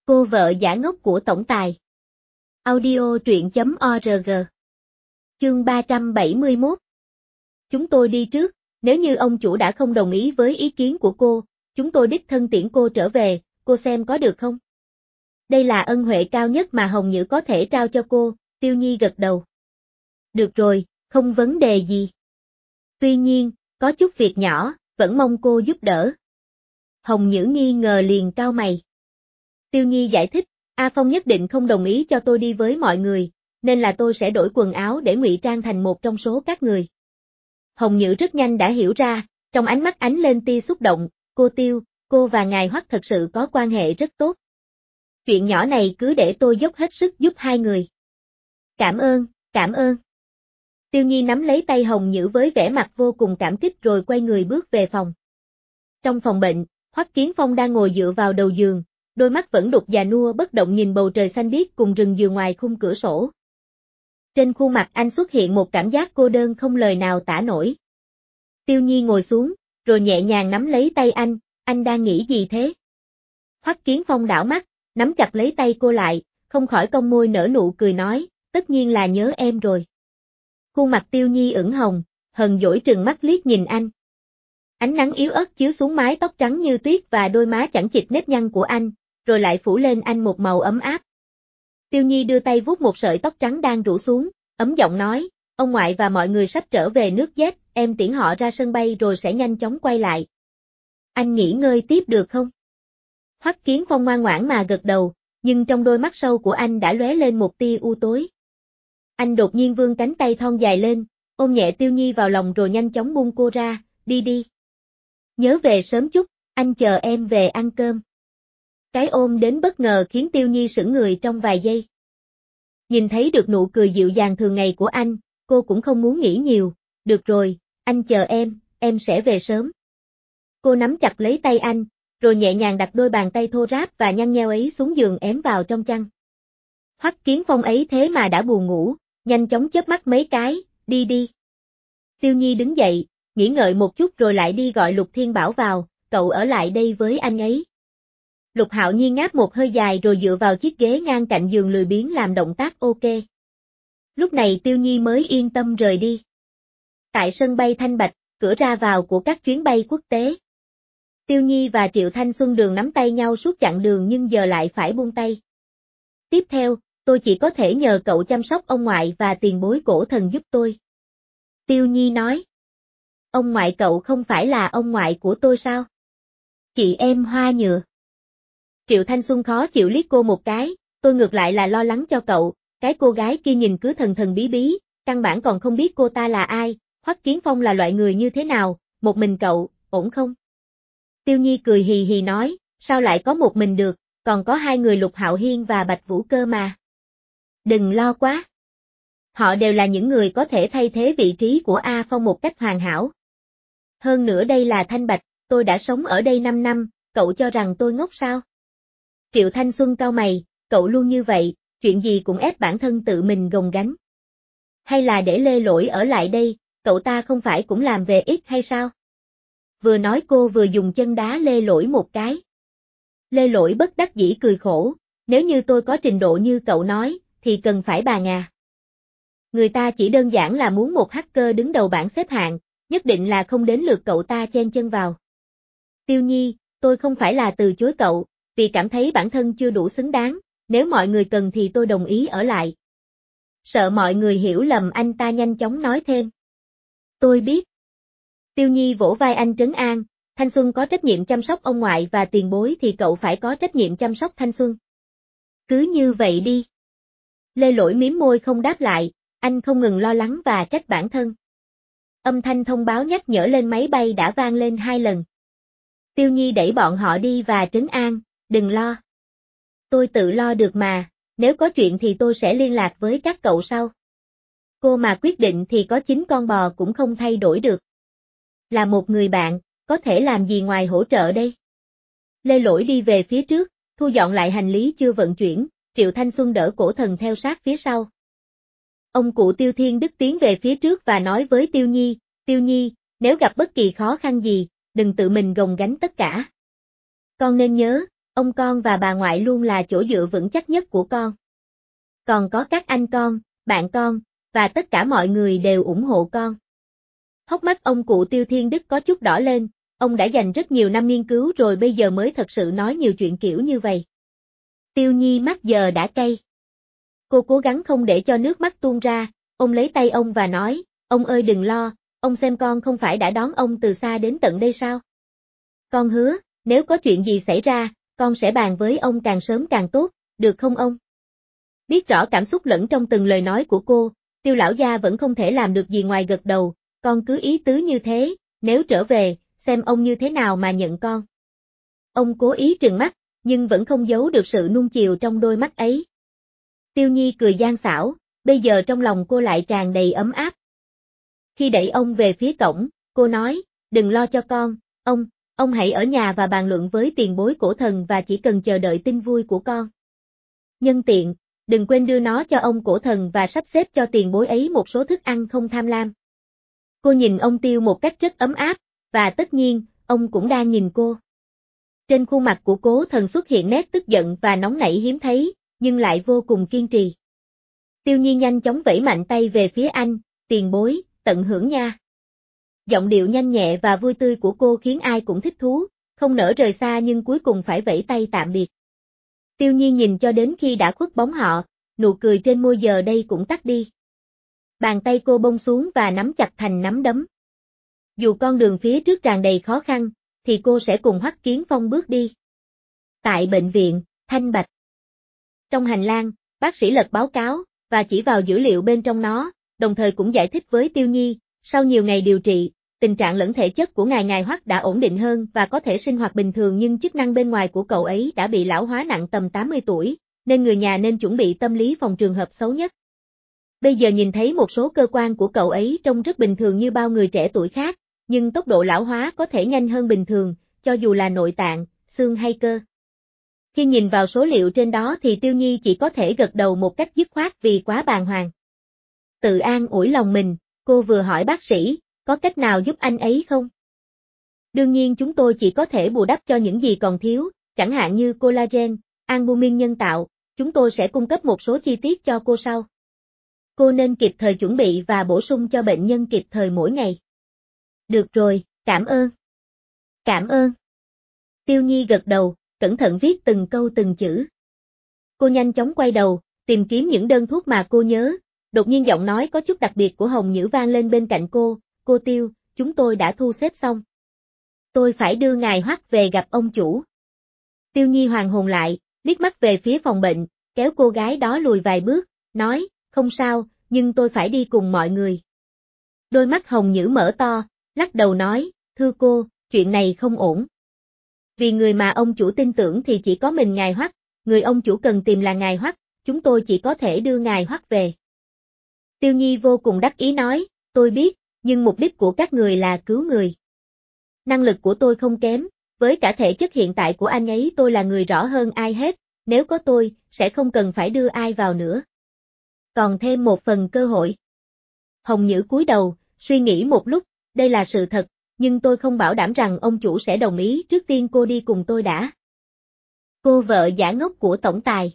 Cô vợ giả ngốc của tổng tài. Audio truyện.org. Chương 371. Chúng tôi đi trước, nếu như ông chủ đã không đồng ý với ý kiến của cô, chúng tôi đích thân tiễn cô trở về, cô xem có được không? Đây là ân huệ cao nhất mà Hồng Nhữ có thể trao cho cô, Tiêu Nhi gật đầu. Được rồi, không vấn đề gì. Tuy nhiên, có chút việc nhỏ, vẫn mong cô giúp đỡ. Hồng Nhữ nghi ngờ liền cau mày. Tiêu Nhi giải thích, A Phong nhất định không đồng ý cho tôi đi với mọi người, nên là tôi sẽ đổi quần áo để ngụy trang thành một trong số các người. Hồng Nhữ rất nhanh đã hiểu ra, trong ánh mắt ánh lên tia xúc động, cô Tiêu, cô và ngài Hoắc thật sự có quan hệ rất tốt. Chuyện nhỏ này cứ để tôi dốc hết sức giúp hai người. Cảm ơn, cảm ơn. Tiêu Nhi nắm lấy tay Hồng Nhữ với vẻ mặt vô cùng cảm kích rồi quay người bước về phòng. Trong phòng bệnh, Hoắc Kiến Phong đang ngồi dựa vào đầu giường, đôi mắt vẫn đục già nua bất động nhìn bầu trời xanh biếc cùng rừng dừa ngoài khung cửa sổ. Trên khuôn mặt anh xuất hiện một cảm giác cô đơn không lời nào tả nổi. Tiêu Nhi ngồi xuống, rồi nhẹ nhàng nắm lấy tay anh đang nghĩ gì thế? Hoắc Kiến Phong đảo mắt, nắm chặt lấy tay cô lại, không khỏi cong môi nở nụ cười nói, tất nhiên là nhớ em rồi. Khuôn mặt Tiêu Nhi ửng hồng, hờn dỗi trừng mắt liếc nhìn anh. Ánh nắng yếu ớt chiếu xuống mái tóc trắng như tuyết và đôi má chẵn chịt nếp nhăn của anh, rồi lại phủ lên anh một màu ấm áp. Tiêu Nhi đưa tay vuốt một sợi tóc trắng đang rủ xuống, ấm giọng nói, ông ngoại và mọi người sắp trở về nước Z, em tiễn họ ra sân bay rồi sẽ nhanh chóng quay lại. Anh nghỉ ngơi tiếp được không? Hoắc Kiến Phong ngoan ngoãn mà gật đầu, nhưng trong đôi mắt sâu của anh đã lóe lên một tia u tối. Anh đột nhiên vươn cánh tay thon dài lên, ôm nhẹ Tiêu Nhi vào lòng rồi nhanh chóng buông cô ra, đi đi. Nhớ về sớm chút, anh chờ em về ăn cơm. Cái ôm đến bất ngờ khiến Tiêu Nhi sững người trong vài giây. Nhìn thấy được nụ cười dịu dàng thường ngày của anh, cô cũng không muốn nghĩ nhiều, được rồi, anh chờ em sẽ về sớm. Cô nắm chặt lấy tay anh, rồi nhẹ nhàng đặt đôi bàn tay thô ráp và nhăn nheo ấy xuống giường ém vào trong chăn. Hoắc Kiến Phong ấy thế mà đã buồn ngủ, nhanh chóng chớp mắt mấy cái, đi đi. Tiêu Nhi đứng dậy, nghĩ ngợi một chút rồi lại đi gọi Lục Thiên Bảo vào, cậu ở lại đây với anh ấy. Lục Hạo Nhiên ngáp một hơi dài rồi dựa vào chiếc ghế ngang cạnh giường lười biếng làm động tác ok. Lúc này Tiêu Nhi mới yên tâm rời đi. Tại sân bay Thanh Bạch, cửa ra vào của các chuyến bay quốc tế. Tiêu Nhi và Triệu Thanh Xuân Đường nắm tay nhau suốt chặng đường nhưng giờ lại phải buông tay. Tiếp theo, tôi chỉ có thể nhờ cậu chăm sóc ông ngoại và tiền bối cổ thần giúp tôi. Tiêu Nhi nói. Ông ngoại cậu không phải là ông ngoại của tôi sao? Chị em Hoa Nhựa. Triệu Thanh Xuân khó chịu liếc cô một cái, tôi ngược lại là lo lắng cho cậu, cái cô gái kia nhìn cứ thần thần bí bí, căn bản còn không biết cô ta là ai, Hoắc Kiến Phong là loại người như thế nào, một mình cậu, ổn không? Tiêu Nhi cười hì hì nói, sao lại có một mình được, còn có hai người Lục Hạo Hiên và Bạch Vũ cơ mà. Đừng lo quá. Họ đều là những người có thể thay thế vị trí của A Phong một cách hoàn hảo. Hơn nữa đây là Thanh Bạch, tôi đã sống ở đây 5 năm, cậu cho rằng tôi ngốc sao? Triệu Thanh Xuân cau mày, cậu luôn như vậy, chuyện gì cũng ép bản thân tự mình gồng gánh. Hay là để Lê Lỗi ở lại đây, cậu ta không phải cũng làm về ít hay sao? Vừa nói cô vừa dùng chân đá Lê Lỗi một cái. Lê Lỗi bất đắc dĩ cười khổ, nếu như tôi có trình độ như cậu nói, thì cần phải bàn à. Người ta chỉ đơn giản là muốn một hacker đứng đầu bảng xếp hạng, nhất định là không đến lượt cậu ta chen chân vào. Tiêu Nhi, tôi không phải là từ chối cậu, vì cảm thấy bản thân chưa đủ xứng đáng, nếu mọi người cần thì tôi đồng ý ở lại. Sợ mọi người hiểu lầm anh ta nhanh chóng nói thêm. Tôi biết. Tiêu Nhi vỗ vai anh trấn an, Thanh Xuân có trách nhiệm chăm sóc ông ngoại và tiền bối thì cậu phải có trách nhiệm chăm sóc Thanh Xuân. Cứ như vậy đi. Lê Lỗi mím môi không đáp lại, anh không ngừng lo lắng và trách bản thân. Âm thanh thông báo nhắc nhở lên máy bay đã vang lên 2 lần. Tiêu Nhi đẩy bọn họ đi và trấn an, đừng lo. Tôi tự lo được mà, nếu có chuyện thì tôi sẽ liên lạc với các cậu sau. Cô mà quyết định thì có 9 con bò cũng không thay đổi được. Là một người bạn, có thể làm gì ngoài hỗ trợ đây? Lê Lỗi đi về phía trước, thu dọn lại hành lý chưa vận chuyển, Triệu Thanh Xuân đỡ cổ thần theo sát phía sau. Ông cụ Tiêu Thiên Đức tiến về phía trước và nói với Tiêu Nhi, nếu gặp bất kỳ khó khăn gì, đừng tự mình gồng gánh tất cả. Con nên nhớ, Ông con và bà ngoại luôn là chỗ dựa vững chắc nhất của con. Còn có các anh con, bạn con, và tất cả mọi người đều ủng hộ con. Hốc mắt ông cụ Tiêu Thiên Đức có chút đỏ lên, ông đã dành rất nhiều năm nghiên cứu rồi bây giờ mới thật sự nói nhiều chuyện kiểu như vậy. Tiêu Nhi mắt giờ đã cay. Cô cố gắng không để cho nước mắt tuôn ra, ông lấy tay ông và nói, ông ơi đừng lo, ông xem con không phải đã đón ông từ xa đến tận đây sao? Con hứa, nếu có chuyện gì xảy ra, con sẽ bàn với ông càng sớm càng tốt, được không ông? Biết rõ cảm xúc lẫn trong từng lời nói của cô, Tiêu lão gia vẫn không thể làm được gì ngoài gật đầu, con cứ ý tứ như thế, nếu trở về, xem ông như thế nào mà nhận con. Ông cố ý trừng mắt, nhưng vẫn không giấu được sự nuông chiều trong đôi mắt ấy. Tiêu Nhi cười gian xảo, bây giờ trong lòng cô lại tràn đầy ấm áp. Khi đẩy ông về phía cổng, cô nói, đừng lo cho con, ông hãy ở nhà và bàn luận với tiền bối cổ thần và chỉ cần chờ đợi tin vui của con. Nhân tiện, đừng quên đưa nó cho ông cổ thần và sắp xếp cho tiền bối ấy một số thức ăn không tham lam. Cô nhìn ông Tiêu một cách rất ấm áp, và tất nhiên, ông cũng đang nhìn cô. Trên khuôn mặt của cố thần xuất hiện nét tức giận và nóng nảy hiếm thấy, nhưng lại vô cùng kiên trì. Tiêu Nhi nhanh chóng vẫy mạnh tay về phía anh, tiền bối, tận hưởng nha. Giọng điệu nhanh nhẹ và vui tươi của cô khiến ai cũng thích thú, không nỡ rời xa nhưng cuối cùng phải vẫy tay tạm biệt. Tiêu Nhi nhìn cho đến khi đã khuất bóng họ, nụ cười trên môi giờ đây cũng tắt đi. Bàn tay cô bông xuống và nắm chặt thành nắm đấm. Dù con đường phía trước tràn đầy khó khăn, thì cô sẽ cùng Hoắc Kiến Phong bước đi. Tại bệnh viện, Thanh Bạch. Trong hành lang, bác sĩ lật báo cáo, và chỉ vào dữ liệu bên trong nó, đồng thời cũng giải thích với Tiêu Nhi, sau nhiều ngày điều trị, tình trạng lẫn thể chất của ngài Hoắc đã ổn định hơn và có thể sinh hoạt bình thường nhưng chức năng bên ngoài của cậu ấy đã bị lão hóa nặng tầm 80 tuổi, nên người nhà nên chuẩn bị tâm lý phòng trường hợp xấu nhất. Bây giờ nhìn thấy một số cơ quan của cậu ấy trông rất bình thường như bao người trẻ tuổi khác, nhưng tốc độ lão hóa có thể nhanh hơn bình thường, cho dù là nội tạng, xương hay cơ. Khi nhìn vào số liệu trên đó thì Tiêu Nhi chỉ có thể gật đầu một cách dứt khoát vì quá bàng hoàng. Tự an ủi lòng mình, cô vừa hỏi bác sĩ, có cách nào giúp anh ấy không? Đương nhiên chúng tôi chỉ có thể bù đắp cho những gì còn thiếu, chẳng hạn như collagen, albumin nhân tạo, chúng tôi sẽ cung cấp một số chi tiết cho cô sau. Cô nên kịp thời chuẩn bị và bổ sung cho bệnh nhân kịp thời mỗi ngày. Được rồi, cảm ơn. Cảm ơn. Tiêu Nhi gật đầu, cẩn thận viết từng câu từng chữ. Cô nhanh chóng quay đầu, tìm kiếm những đơn thuốc mà cô nhớ, đột nhiên giọng nói có chút đặc biệt của Hồng Nhữ vang lên bên cạnh cô Tiêu, chúng tôi đã thu xếp xong. Tôi phải đưa ngài Hoắc về gặp ông chủ. Tiêu Nhi hoàn hồn lại, liếc mắt về phía phòng bệnh, kéo cô gái đó lùi vài bước, nói, không sao, nhưng tôi phải đi cùng mọi người. Đôi mắt Hồng Nhữ mở to, lắc đầu nói, thưa cô, chuyện này không ổn. Vì người mà ông chủ tin tưởng thì chỉ có mình ngài Hoắc, người ông chủ cần tìm là ngài Hoắc, chúng tôi chỉ có thể đưa ngài Hoắc về. Tiêu Nhi vô cùng đắc ý nói, tôi biết, nhưng mục đích của các người là cứu người. Năng lực của tôi không kém, với cả thể chất hiện tại của anh ấy tôi là người rõ hơn ai hết, nếu có tôi, sẽ không cần phải đưa ai vào nữa. Còn thêm một phần cơ hội. Hồng Nhữ cúi đầu, suy nghĩ một lúc, đây là sự thật, nhưng tôi không bảo đảm rằng ông chủ sẽ đồng ý, trước tiên cô đi cùng tôi đã. Cô vợ giả ngốc của tổng tài.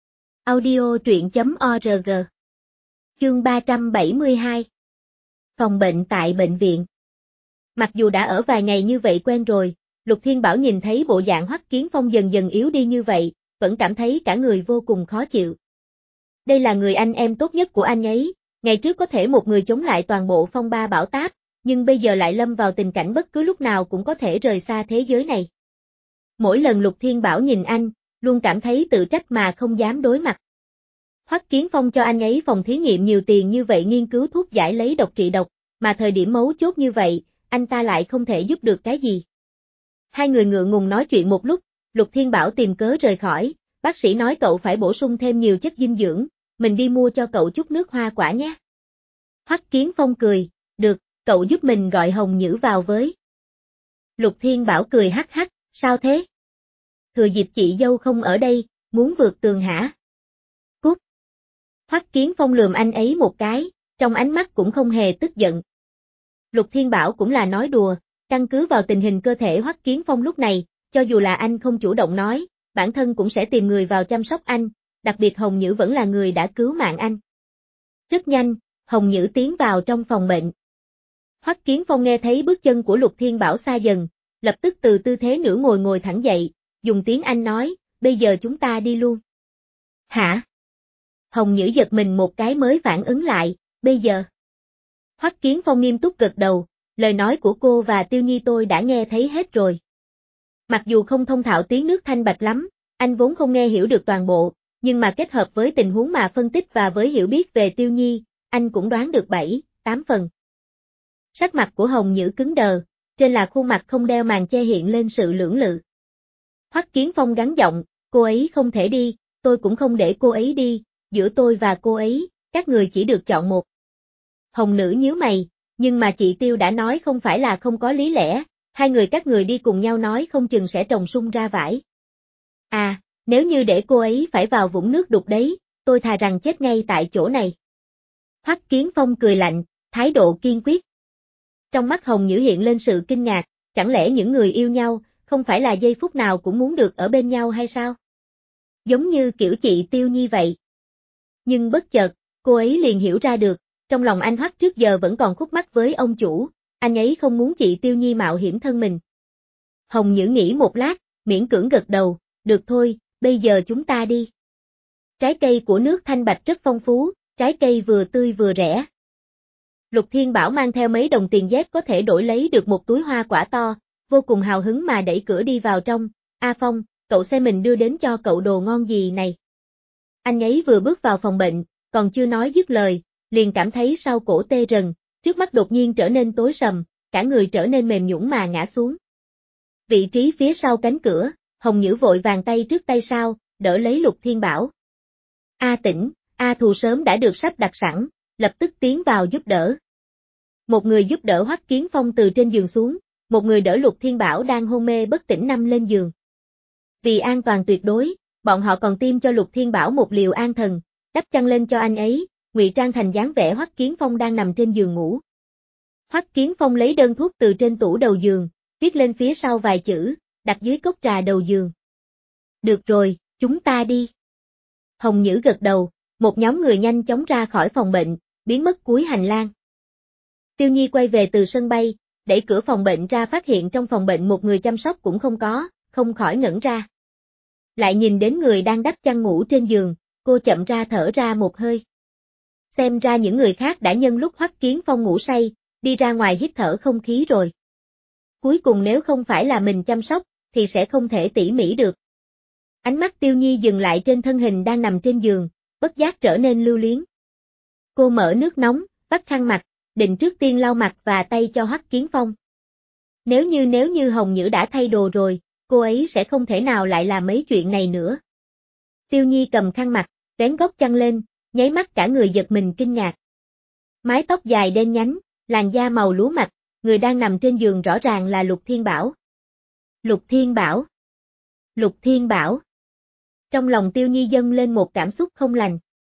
Audio truyện.org. Chương 372. Phòng bệnh tại bệnh viện. Mặc dù đã ở vài ngày như vậy quen rồi, Lục Thiên Bảo nhìn thấy bộ dạng Hoắc Kiến Phong dần dần yếu đi như vậy, vẫn cảm thấy cả người vô cùng khó chịu. Đây là người anh em tốt nhất của anh ấy, ngày trước có thể một người chống lại toàn bộ phong ba bão táp, nhưng bây giờ lại lâm vào tình cảnh bất cứ lúc nào cũng có thể rời xa thế giới này. Mỗi lần Lục Thiên Bảo nhìn anh, luôn cảm thấy tự trách mà không dám đối mặt. Hoắc Kiến Phong cho anh ấy phòng thí nghiệm nhiều tiền như vậy nghiên cứu thuốc giải lấy độc trị độc, mà thời điểm mấu chốt như vậy, anh ta lại không thể giúp được cái gì. Hai người ngượng ngùng nói chuyện một lúc, Lục Thiên Bảo tìm cớ rời khỏi, bác sĩ nói cậu phải bổ sung thêm nhiều chất dinh dưỡng, mình đi mua cho cậu chút nước hoa quả nhé. Hoắc Kiến Phong cười, được, cậu giúp mình gọi Hồng Nhữ vào với. Lục Thiên Bảo cười hắc hắc, sao thế? Thừa dịp chị dâu không ở đây, muốn vượt tường hả? Cút. Hoắc Kiến Phong lườm anh ấy một cái, trong ánh mắt cũng không hề tức giận. Lục Thiên Bảo cũng là nói đùa, căn cứ vào tình hình cơ thể Hoắc Kiến Phong lúc này, cho dù là anh không chủ động nói, bản thân cũng sẽ tìm người vào chăm sóc anh, đặc biệt Hồng Nhữ vẫn là người đã cứu mạng anh. Rất nhanh, Hồng Nhữ tiến vào trong phòng bệnh. Hoắc Kiến Phong nghe thấy bước chân của Lục Thiên Bảo xa dần, lập tức từ tư thế nửa ngồi thẳng dậy, dùng tiếng Anh nói, bây giờ chúng ta đi luôn. Hả? Hồng Nhữ giật mình một cái mới phản ứng lại, bây giờ. Hoắc Kiến Phong nghiêm túc gật đầu, lời nói của cô và Tiêu Nhi tôi đã nghe thấy hết rồi. Mặc dù không thông thạo tiếng nước Thanh Bạch lắm, anh vốn không nghe hiểu được toàn bộ, nhưng mà kết hợp với tình huống mà phân tích và với hiểu biết về Tiêu Nhi, anh cũng đoán được 7-8 phần. Sắc mặt của Hồng Nhữ cứng đờ, trên là khuôn mặt không đeo màn che hiện lên sự lưỡng lự. Hoắc Kiến Phong gắng giọng, cô ấy không thể đi, tôi cũng không để cô ấy đi, giữa tôi và cô ấy, các người chỉ được chọn một. Hồng Nữ nhíu mày, nhưng mà chị Tiêu đã nói không phải là không có lý lẽ, hai người các người đi cùng nhau nói không chừng sẽ trồng sung ra vải. À, nếu như để cô ấy phải vào vũng nước đục đấy, tôi thà rằng chết ngay tại chỗ này. Hoắc Kiến Phong cười lạnh, thái độ kiên quyết. Trong mắt Hồng Nhữ hiện lên sự kinh ngạc, chẳng lẽ những người yêu nhau, không phải là giây phút nào cũng muốn được ở bên nhau hay sao? Giống như kiểu chị Tiêu Nhi vậy. Nhưng bất chợt, cô ấy liền hiểu ra được, trong lòng anh Hoắc trước giờ vẫn còn khúc mắc với ông chủ, anh ấy không muốn chị Tiêu Nhi mạo hiểm thân mình. Hồng Nhữ nghĩ một lát, miễn cưỡng gật đầu, được thôi, bây giờ chúng ta đi. Trái cây của nước Thanh Bạch rất phong phú, trái cây vừa tươi vừa rẻ. Lục Thiên Bảo mang theo mấy đồng tiền dép có thể đổi lấy được một túi hoa quả to, vô cùng hào hứng mà đẩy cửa đi vào trong, A Phong, cậu xem mình đưa đến cho cậu đồ ngon gì này. Anh ấy vừa bước vào phòng bệnh, còn chưa nói dứt lời, liền cảm thấy sau cổ tê rần, trước mắt đột nhiên trở nên tối sầm, cả người trở nên mềm nhũn mà ngã xuống. Vị trí phía sau cánh cửa, Hồng Nhữ vội vàng tay trước tay sau, đỡ lấy Lục Thiên Bảo. A Tĩnh, A Thù sớm đã được sắp đặt sẵn, lập tức tiến vào giúp đỡ. Một người giúp đỡ Hoắc Kiến Phong từ trên giường xuống, một người đỡ Lục Thiên Bảo đang hôn mê bất tỉnh nằm lên giường. Vì an toàn tuyệt đối, bọn họ còn tiêm cho Lục Thiên Bảo một liều an thần, đắp chăn lên cho anh ấy, ngụy trang thành dáng vẻ Hoắc Kiến Phong đang nằm trên giường ngủ. Hoắc Kiến Phong lấy đơn thuốc từ trên tủ đầu giường, viết lên phía sau vài chữ, đặt dưới cốc trà đầu giường. Được rồi, chúng ta đi. Hồng Nhữ gật đầu, một nhóm người nhanh chóng ra khỏi phòng bệnh, biến mất cuối hành lang. Tiêu Nhi quay về từ sân bay, đẩy cửa phòng bệnh ra phát hiện trong phòng bệnh một người chăm sóc cũng không có, không khỏi ngẩn ra. Lại nhìn đến người đang đắp chăn ngủ trên giường, cô chậm ra thở ra một hơi. Xem ra những người khác đã nhân lúc Hoắc Kiến Phong ngủ say, đi ra ngoài hít thở không khí rồi. Cuối cùng nếu không phải là mình chăm sóc, thì sẽ không thể tỉ mỉ được. Ánh mắt Tiêu Nhi dừng lại trên thân hình đang nằm trên giường, bất giác trở nên lưu luyến. Cô mở nước nóng, vắt khăn mặt, định trước tiên lau mặt và tay cho Hoắc Kiến Phong. Nếu như Hồng Nhữ đã thay đồ rồi, cô ấy sẽ không thể nào lại làm mấy chuyện này nữa. Tiêu Nhi cầm khăn mặt, vén góc chăn lên, nháy mắt cả người giật mình kinh ngạc. Mái tóc dài đen nhánh, làn da màu lúa mạch, người đang nằm trên giường rõ ràng là Lục Thiên Bảo. Lục Thiên Bảo. Lục Thiên Bảo. Trong lòng Tiêu Nhi dâng lên một cảm xúc không lành.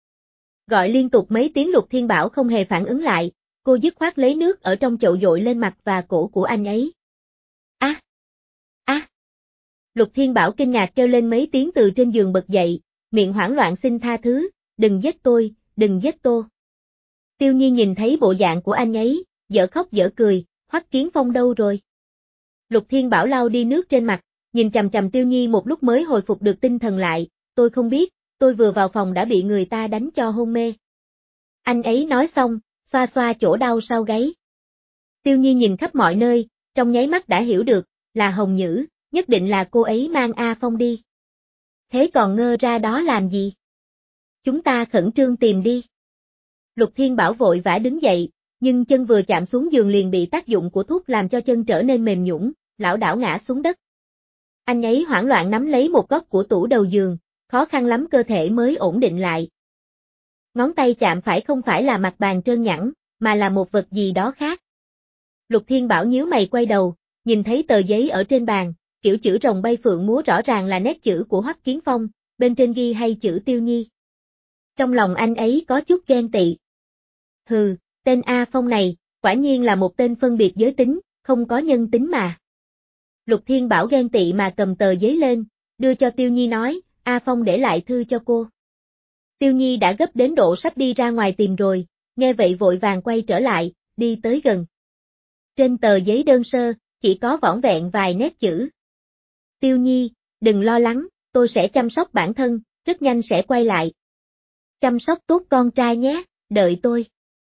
Gọi liên tục mấy tiếng Lục Thiên Bảo không hề phản ứng lại, cô dứt khoát lấy nước ở trong chậu dội lên mặt và cổ của anh ấy. A! A! Lục Thiên Bảo kinh ngạc kêu lên mấy tiếng từ trên giường bật dậy, miệng hoảng loạn xin tha thứ, đừng giết tôi, đừng giết tôi. Tiêu Nhi nhìn thấy bộ dạng của anh ấy, dở khóc dở cười, Hoắc Kiến Phong đâu rồi? Lục Thiên Bảo lau đi nước trên mặt, nhìn chằm chằm Tiêu Nhi một lúc mới hồi phục được tinh thần lại, tôi không biết, tôi vừa vào phòng đã bị người ta đánh cho hôn mê. Anh ấy nói xong, xoa xoa chỗ đau sau gáy. Tiêu Nhi nhìn khắp mọi nơi, trong nháy mắt đã hiểu được, là Hồng Nhữ, nhất định là cô ấy mang A Phong đi. Thế còn ngơ ra đó làm gì? Chúng ta khẩn trương tìm đi. Lục Thiên Bảo vội vã đứng dậy, nhưng chân vừa chạm xuống giường liền bị tác dụng của thuốc làm cho chân trở nên mềm nhũn, lảo đảo ngã xuống đất. Anh ấy hoảng loạn nắm lấy một góc của tủ đầu giường, khó khăn lắm cơ thể mới ổn định lại. Ngón tay chạm phải không phải là mặt bàn trơn nhẵn, mà là một vật gì đó khác. Lục Thiên Bảo nhíu mày quay đầu, nhìn thấy tờ giấy ở trên bàn, kiểu chữ rồng bay phượng múa rõ ràng là nét chữ của Hoắc Kiến Phong, bên trên ghi hay chữ Tiêu Nhi. Trong lòng anh ấy có chút ghen tị. Hừ, tên A Phong này, quả nhiên là một tên phân biệt giới tính, không có nhân tính mà. Lục Thiên Bảo ghen tị mà cầm tờ giấy lên, đưa cho Tiêu Nhi nói, A Phong để lại thư cho cô. Tiêu Nhi đã gấp đến độ sắp đi ra ngoài tìm rồi, nghe vậy vội vàng quay trở lại, đi tới gần. Trên tờ giấy đơn sơ, chỉ có vỏn vẹn vài nét chữ. Tiêu Nhi, đừng lo lắng, tôi sẽ chăm sóc bản thân, rất nhanh sẽ quay lại. Chăm sóc tốt con trai nhé, đợi tôi.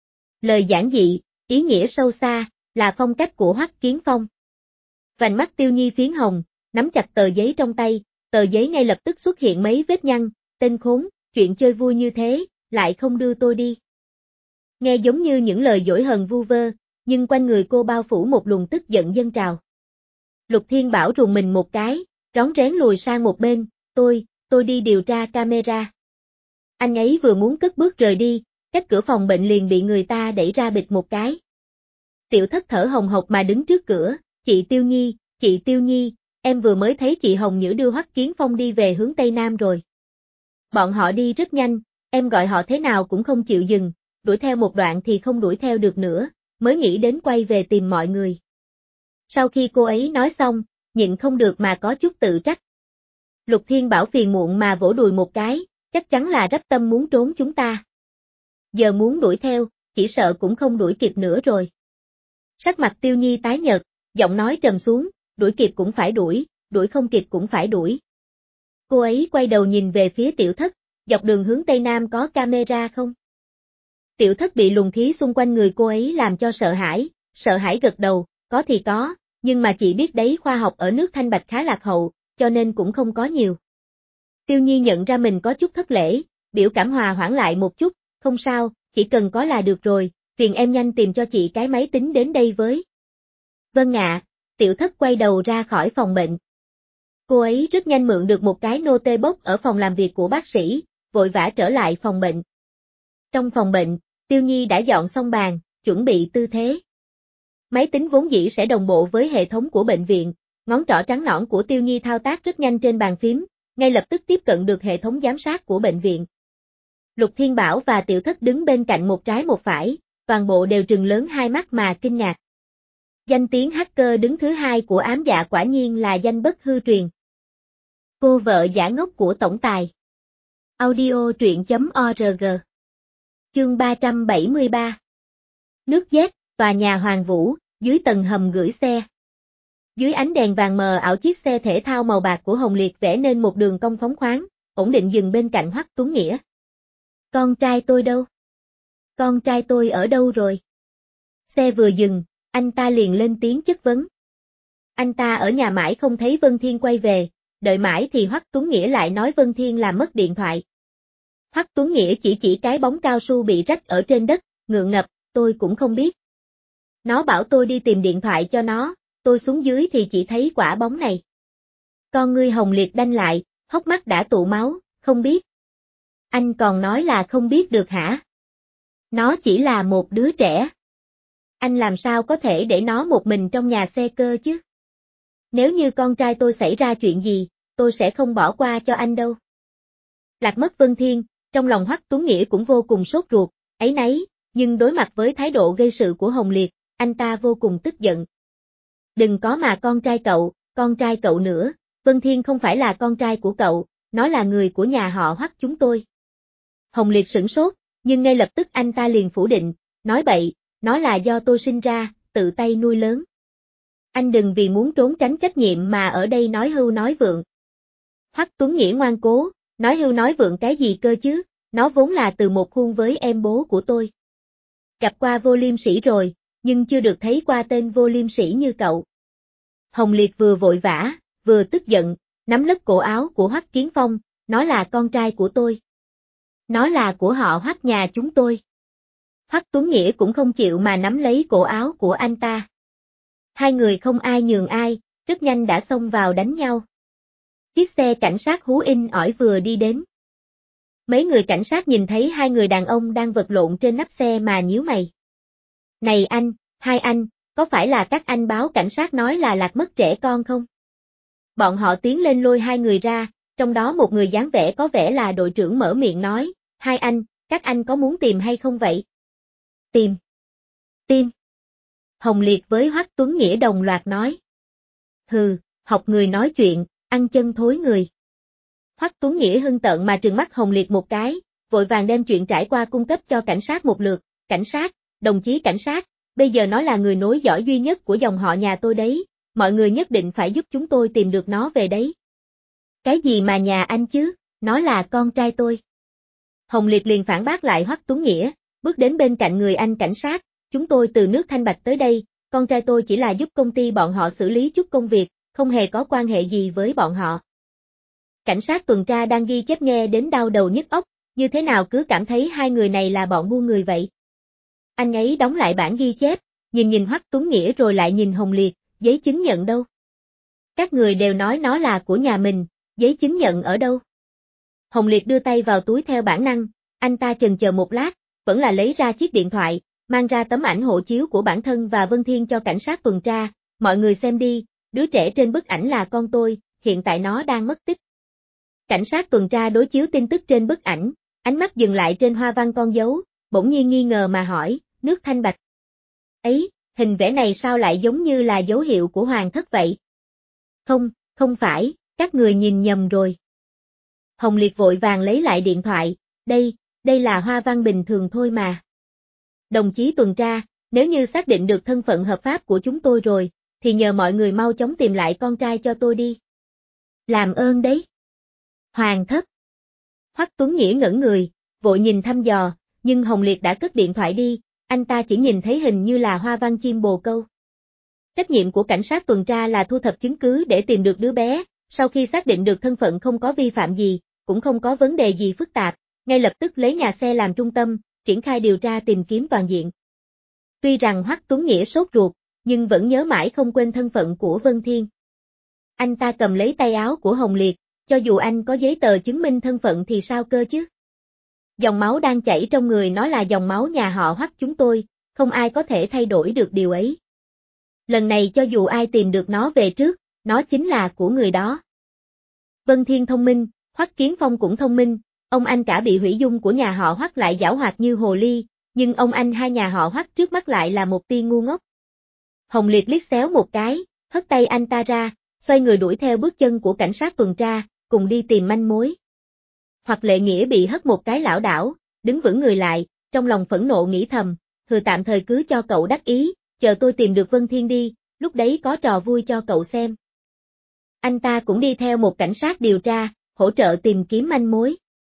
Lời giản dị, ý nghĩa sâu xa, là phong cách của Hoắc Kiến Phong. Vành mắt Tiêu Nhi phiến hồng, nắm chặt tờ giấy trong tay, tờ giấy ngay lập tức xuất hiện mấy vết nhăn, tên khốn, chuyện chơi vui như thế, lại không đưa tôi đi. Nghe giống như những lời dỗi hờn vu vơ, nhưng quanh người cô bao phủ một luồng tức giận dâng trào. Lục Thiên Bảo rùng mình một cái, rón rén lùi sang một bên, tôi đi điều tra camera. Anh ấy vừa muốn cất bước rời đi, cách cửa phòng bệnh liền bị người ta đẩy ra bịch một cái. Tiểu Thất thở hồng hộc mà đứng trước cửa, chị Tiêu Nhi, em vừa mới thấy chị Hồng Nhữ đưa Hoắc Kiến Phong đi về hướng Tây Nam rồi. Bọn họ đi rất nhanh, em gọi họ thế nào cũng không chịu dừng, đuổi theo một đoạn thì không đuổi theo được nữa, mới nghĩ đến quay về tìm mọi người. Sau khi cô ấy nói xong, nhịn không được mà có chút tự trách. Lục Thiên Bảo phiền muộn mà vỗ đùi một cái, chắc chắn là rắp tâm muốn trốn chúng ta. Giờ muốn đuổi theo, chỉ sợ cũng không đuổi kịp nữa rồi. Sắc mặt Tiêu Nhi tái nhợt, giọng nói trầm xuống, đuổi kịp cũng phải đuổi không kịp cũng phải đuổi. Cô ấy quay đầu nhìn về phía Tiểu Thất, dọc đường hướng Tây Nam có camera không? Tiểu Thất bị luồng khí xung quanh người cô ấy làm cho sợ hãi gật đầu, có thì có, nhưng mà chị biết đấy, khoa học ở nước Thanh Bạch khá lạc hậu, cho nên cũng không có nhiều. Tiêu Nhi nhận ra mình có chút thất lễ, biểu cảm hòa hoãn lại một chút, không sao, chỉ cần có là được rồi, phiền em nhanh tìm cho chị cái máy tính đến đây với. Vâng ạ, Tiểu Thất quay đầu ra khỏi phòng bệnh. Cô ấy rất nhanh mượn được một cái notebook box ở phòng làm việc của bác sĩ, vội vã trở lại phòng bệnh. Trong phòng bệnh, Tiêu Nhi đã dọn xong bàn, chuẩn bị tư thế. Máy tính vốn dĩ sẽ đồng bộ với hệ thống của bệnh viện, ngón trỏ trắng nõn của Tiêu Nhi thao tác rất nhanh trên bàn phím, ngay lập tức tiếp cận được hệ thống giám sát của bệnh viện. Lục Thiên Bảo và Tiểu Thất đứng bên cạnh một trái một phải, toàn bộ đều trừng lớn hai mắt mà kinh ngạc. Danh tiếng hacker đứng thứ hai của ám dạ quả nhiên là danh bất hư truyền. Cô vợ giả ngốc của tổng tài. Audio truyện.org. Chương 373. Nước Z, tòa nhà Hoàng Vũ, dưới tầng hầm gửi xe. Dưới ánh đèn vàng mờ ảo, chiếc xe thể thao màu bạc của Hồng Liệt vẽ nên một đường cong phóng khoáng, ổn định dừng bên cạnh Hoắc Tuấn Nghĩa. Con trai tôi đâu? Con trai tôi ở đâu rồi? Xe vừa dừng, anh ta liền lên tiếng chất vấn. Anh ta ở nhà mãi không thấy Vân Thiên quay về, đợi mãi thì Hoắc Tuấn Nghĩa lại nói Vân Thiên làm mất điện thoại. Hoắc Tuấn Nghĩa chỉ cái bóng cao su bị rách ở trên đất, ngượng ngập, tôi cũng không biết. Nó bảo tôi đi tìm điện thoại cho nó, tôi xuống dưới thì chỉ thấy quả bóng này. Con ngươi Hồng Liệt đanh lại, hốc mắt đã tụ máu, không biết. Anh còn nói là không biết được hả? Nó chỉ là một đứa trẻ. Anh làm sao có thể để nó một mình trong nhà xe cơ chứ? Nếu như con trai tôi xảy ra chuyện gì, tôi sẽ không bỏ qua cho anh đâu. Lạc mất Vân Thiên, trong lòng Hoắc Tuấn Nghĩa cũng vô cùng sốt ruột, áy náy, nhưng đối mặt với thái độ gây sự của Hồng Liệt, anh ta vô cùng tức giận. Đừng có mà con trai cậu nữa, Vân Thiên không phải là con trai của cậu, nó là người của nhà họ Hoắc chúng tôi. Hồng Liệt sửng sốt, nhưng ngay lập tức anh ta liền phủ định, nói bậy, nó là do tôi sinh ra, tự tay nuôi lớn. Anh đừng vì muốn trốn tránh trách nhiệm mà ở đây nói hưu nói vượng. Hoắc Tuấn Nghĩa ngoan cố, nói hưu nói vượng cái gì cơ chứ, nó vốn là từ một khuôn với em bố của tôi. Gặp qua Vô Liêm Sĩ rồi, nhưng chưa được thấy qua tên Vô Liêm Sĩ như cậu. Hồng Liệt vừa vội vã, vừa tức giận, nắm lất cổ áo của Hoắc Kiến Phong, nó là con trai của tôi. Nó là của họ Hoắc nhà chúng tôi. Hoắc Tuấn Nghĩa cũng không chịu mà nắm lấy cổ áo của anh ta. Hai người không ai nhường ai, rất nhanh đã xông vào đánh nhau. Chiếc xe cảnh sát hú in ỏi vừa đi đến. Mấy người cảnh sát nhìn thấy hai người đàn ông đang vật lộn trên nắp xe mà nhíu mày. Này anh, hai anh, có phải là các anh báo cảnh sát nói là lạc mất trẻ con không? Bọn họ tiến lên lôi hai người ra, trong đó một người dáng vẻ có vẻ là đội trưởng mở miệng nói, hai anh, các anh có muốn tìm hay không vậy? Tìm. Tìm. Hồng Liệt với Hoắc Tuấn Nghĩa đồng loạt nói. Hừ, học người nói chuyện, ăn chân thối người. Hoắc Tuấn Nghĩa hưng tợn mà trừng mắt Hồng Liệt một cái, vội vàng đem chuyện trải qua cung cấp cho cảnh sát một lượt. Cảnh sát, đồng chí cảnh sát, bây giờ nó là người nối dõi duy nhất của dòng họ nhà tôi đấy, mọi người nhất định phải giúp chúng tôi tìm được nó về đấy. Cái gì mà nhà anh chứ, nó là con trai tôi. Hồng Liệt liền phản bác lại Hoắc Tuấn Nghĩa, bước đến bên cạnh người anh cảnh sát, chúng tôi từ nước Thanh Bạch tới đây, con trai tôi chỉ là giúp công ty bọn họ xử lý chút công việc, không hề có quan hệ gì với bọn họ. Cảnh sát tuần tra đang ghi chép nghe đến đau đầu nhức óc, như thế nào cứ cảm thấy hai người này là bọn buôn người vậy. Anh ấy đóng lại bản ghi chép, nhìn Hoắc Tuấn Nghĩa rồi lại nhìn Hồng Liệt, giấy chứng nhận đâu? Các người đều nói nó là của nhà mình, giấy chứng nhận ở đâu? Hồng Liệt đưa tay vào túi theo bản năng, anh ta chần chờ một lát, vẫn là lấy ra chiếc điện thoại, mang ra tấm ảnh hộ chiếu của bản thân và Vân Thiên cho cảnh sát tuần tra, mọi người xem đi, đứa trẻ trên bức ảnh là con tôi, hiện tại nó đang mất tích. Cảnh sát tuần tra đối chiếu tin tức trên bức ảnh, ánh mắt dừng lại trên hoa văn con dấu, bỗng nhiên nghi ngờ mà hỏi, nước Thanh Bạch. Ấy, hình vẽ này sao lại giống như là dấu hiệu của hoàng thất vậy? Không, không phải, các người nhìn nhầm rồi. Hồng Liệt vội vàng lấy lại điện thoại, đây là hoa văn bình thường thôi mà. Đồng chí tuần tra, nếu như xác định được thân phận hợp pháp của chúng tôi rồi, thì nhờ mọi người mau chóng tìm lại con trai cho tôi đi. Làm ơn đấy. Hoàng thất. Hoắc Tuấn Nghĩa ngẩn người, vội nhìn thăm dò, nhưng Hồng Liệt đã cất điện thoại đi, anh ta chỉ nhìn thấy hình như là hoa văn chim bồ câu. Trách nhiệm của cảnh sát tuần tra là thu thập chứng cứ để tìm được đứa bé, sau khi xác định được thân phận không có vi phạm gì, cũng không có vấn đề gì phức tạp, ngay lập tức lấy nhà xe làm trung tâm, triển khai điều tra tìm kiếm toàn diện. Tuy rằng Hoắc Tuấn Nghĩa sốt ruột, nhưng vẫn nhớ mãi không quên thân phận của Vân Thiên. Anh ta cầm lấy tay áo của Hồng Liệt, cho dù anh có giấy tờ chứng minh thân phận thì sao cơ chứ? Dòng máu đang chảy trong người nó là dòng máu nhà họ Hoắc chúng tôi, không ai có thể thay đổi được điều ấy. Lần này cho dù ai tìm được nó về trước, nó chính là của người đó. Vân Thiên thông minh, Hoắc Kiến Phong cũng thông minh, ông anh cả bị hủy dung của nhà họ Hoắc lại giảo hoạt như hồ ly, nhưng ông anh hai nhà họ Hoắc trước mắt lại là một tiên ngu ngốc. Hồng Liệt liếc xéo một cái, hất tay anh ta ra, xoay người đuổi theo bước chân của cảnh sát tuần tra, cùng đi tìm manh mối. Hoặc Lệ Nghĩa bị hất một cái lảo đảo, đứng vững người lại, trong lòng phẫn nộ nghĩ thầm, tạm thời cứ cho cậu đắc ý, chờ tôi tìm được Vân Thiên đi, lúc đấy có trò vui cho cậu xem. Anh ta cũng đi theo một cảnh sát điều tra, hỗ trợ tìm kiếm manh mối.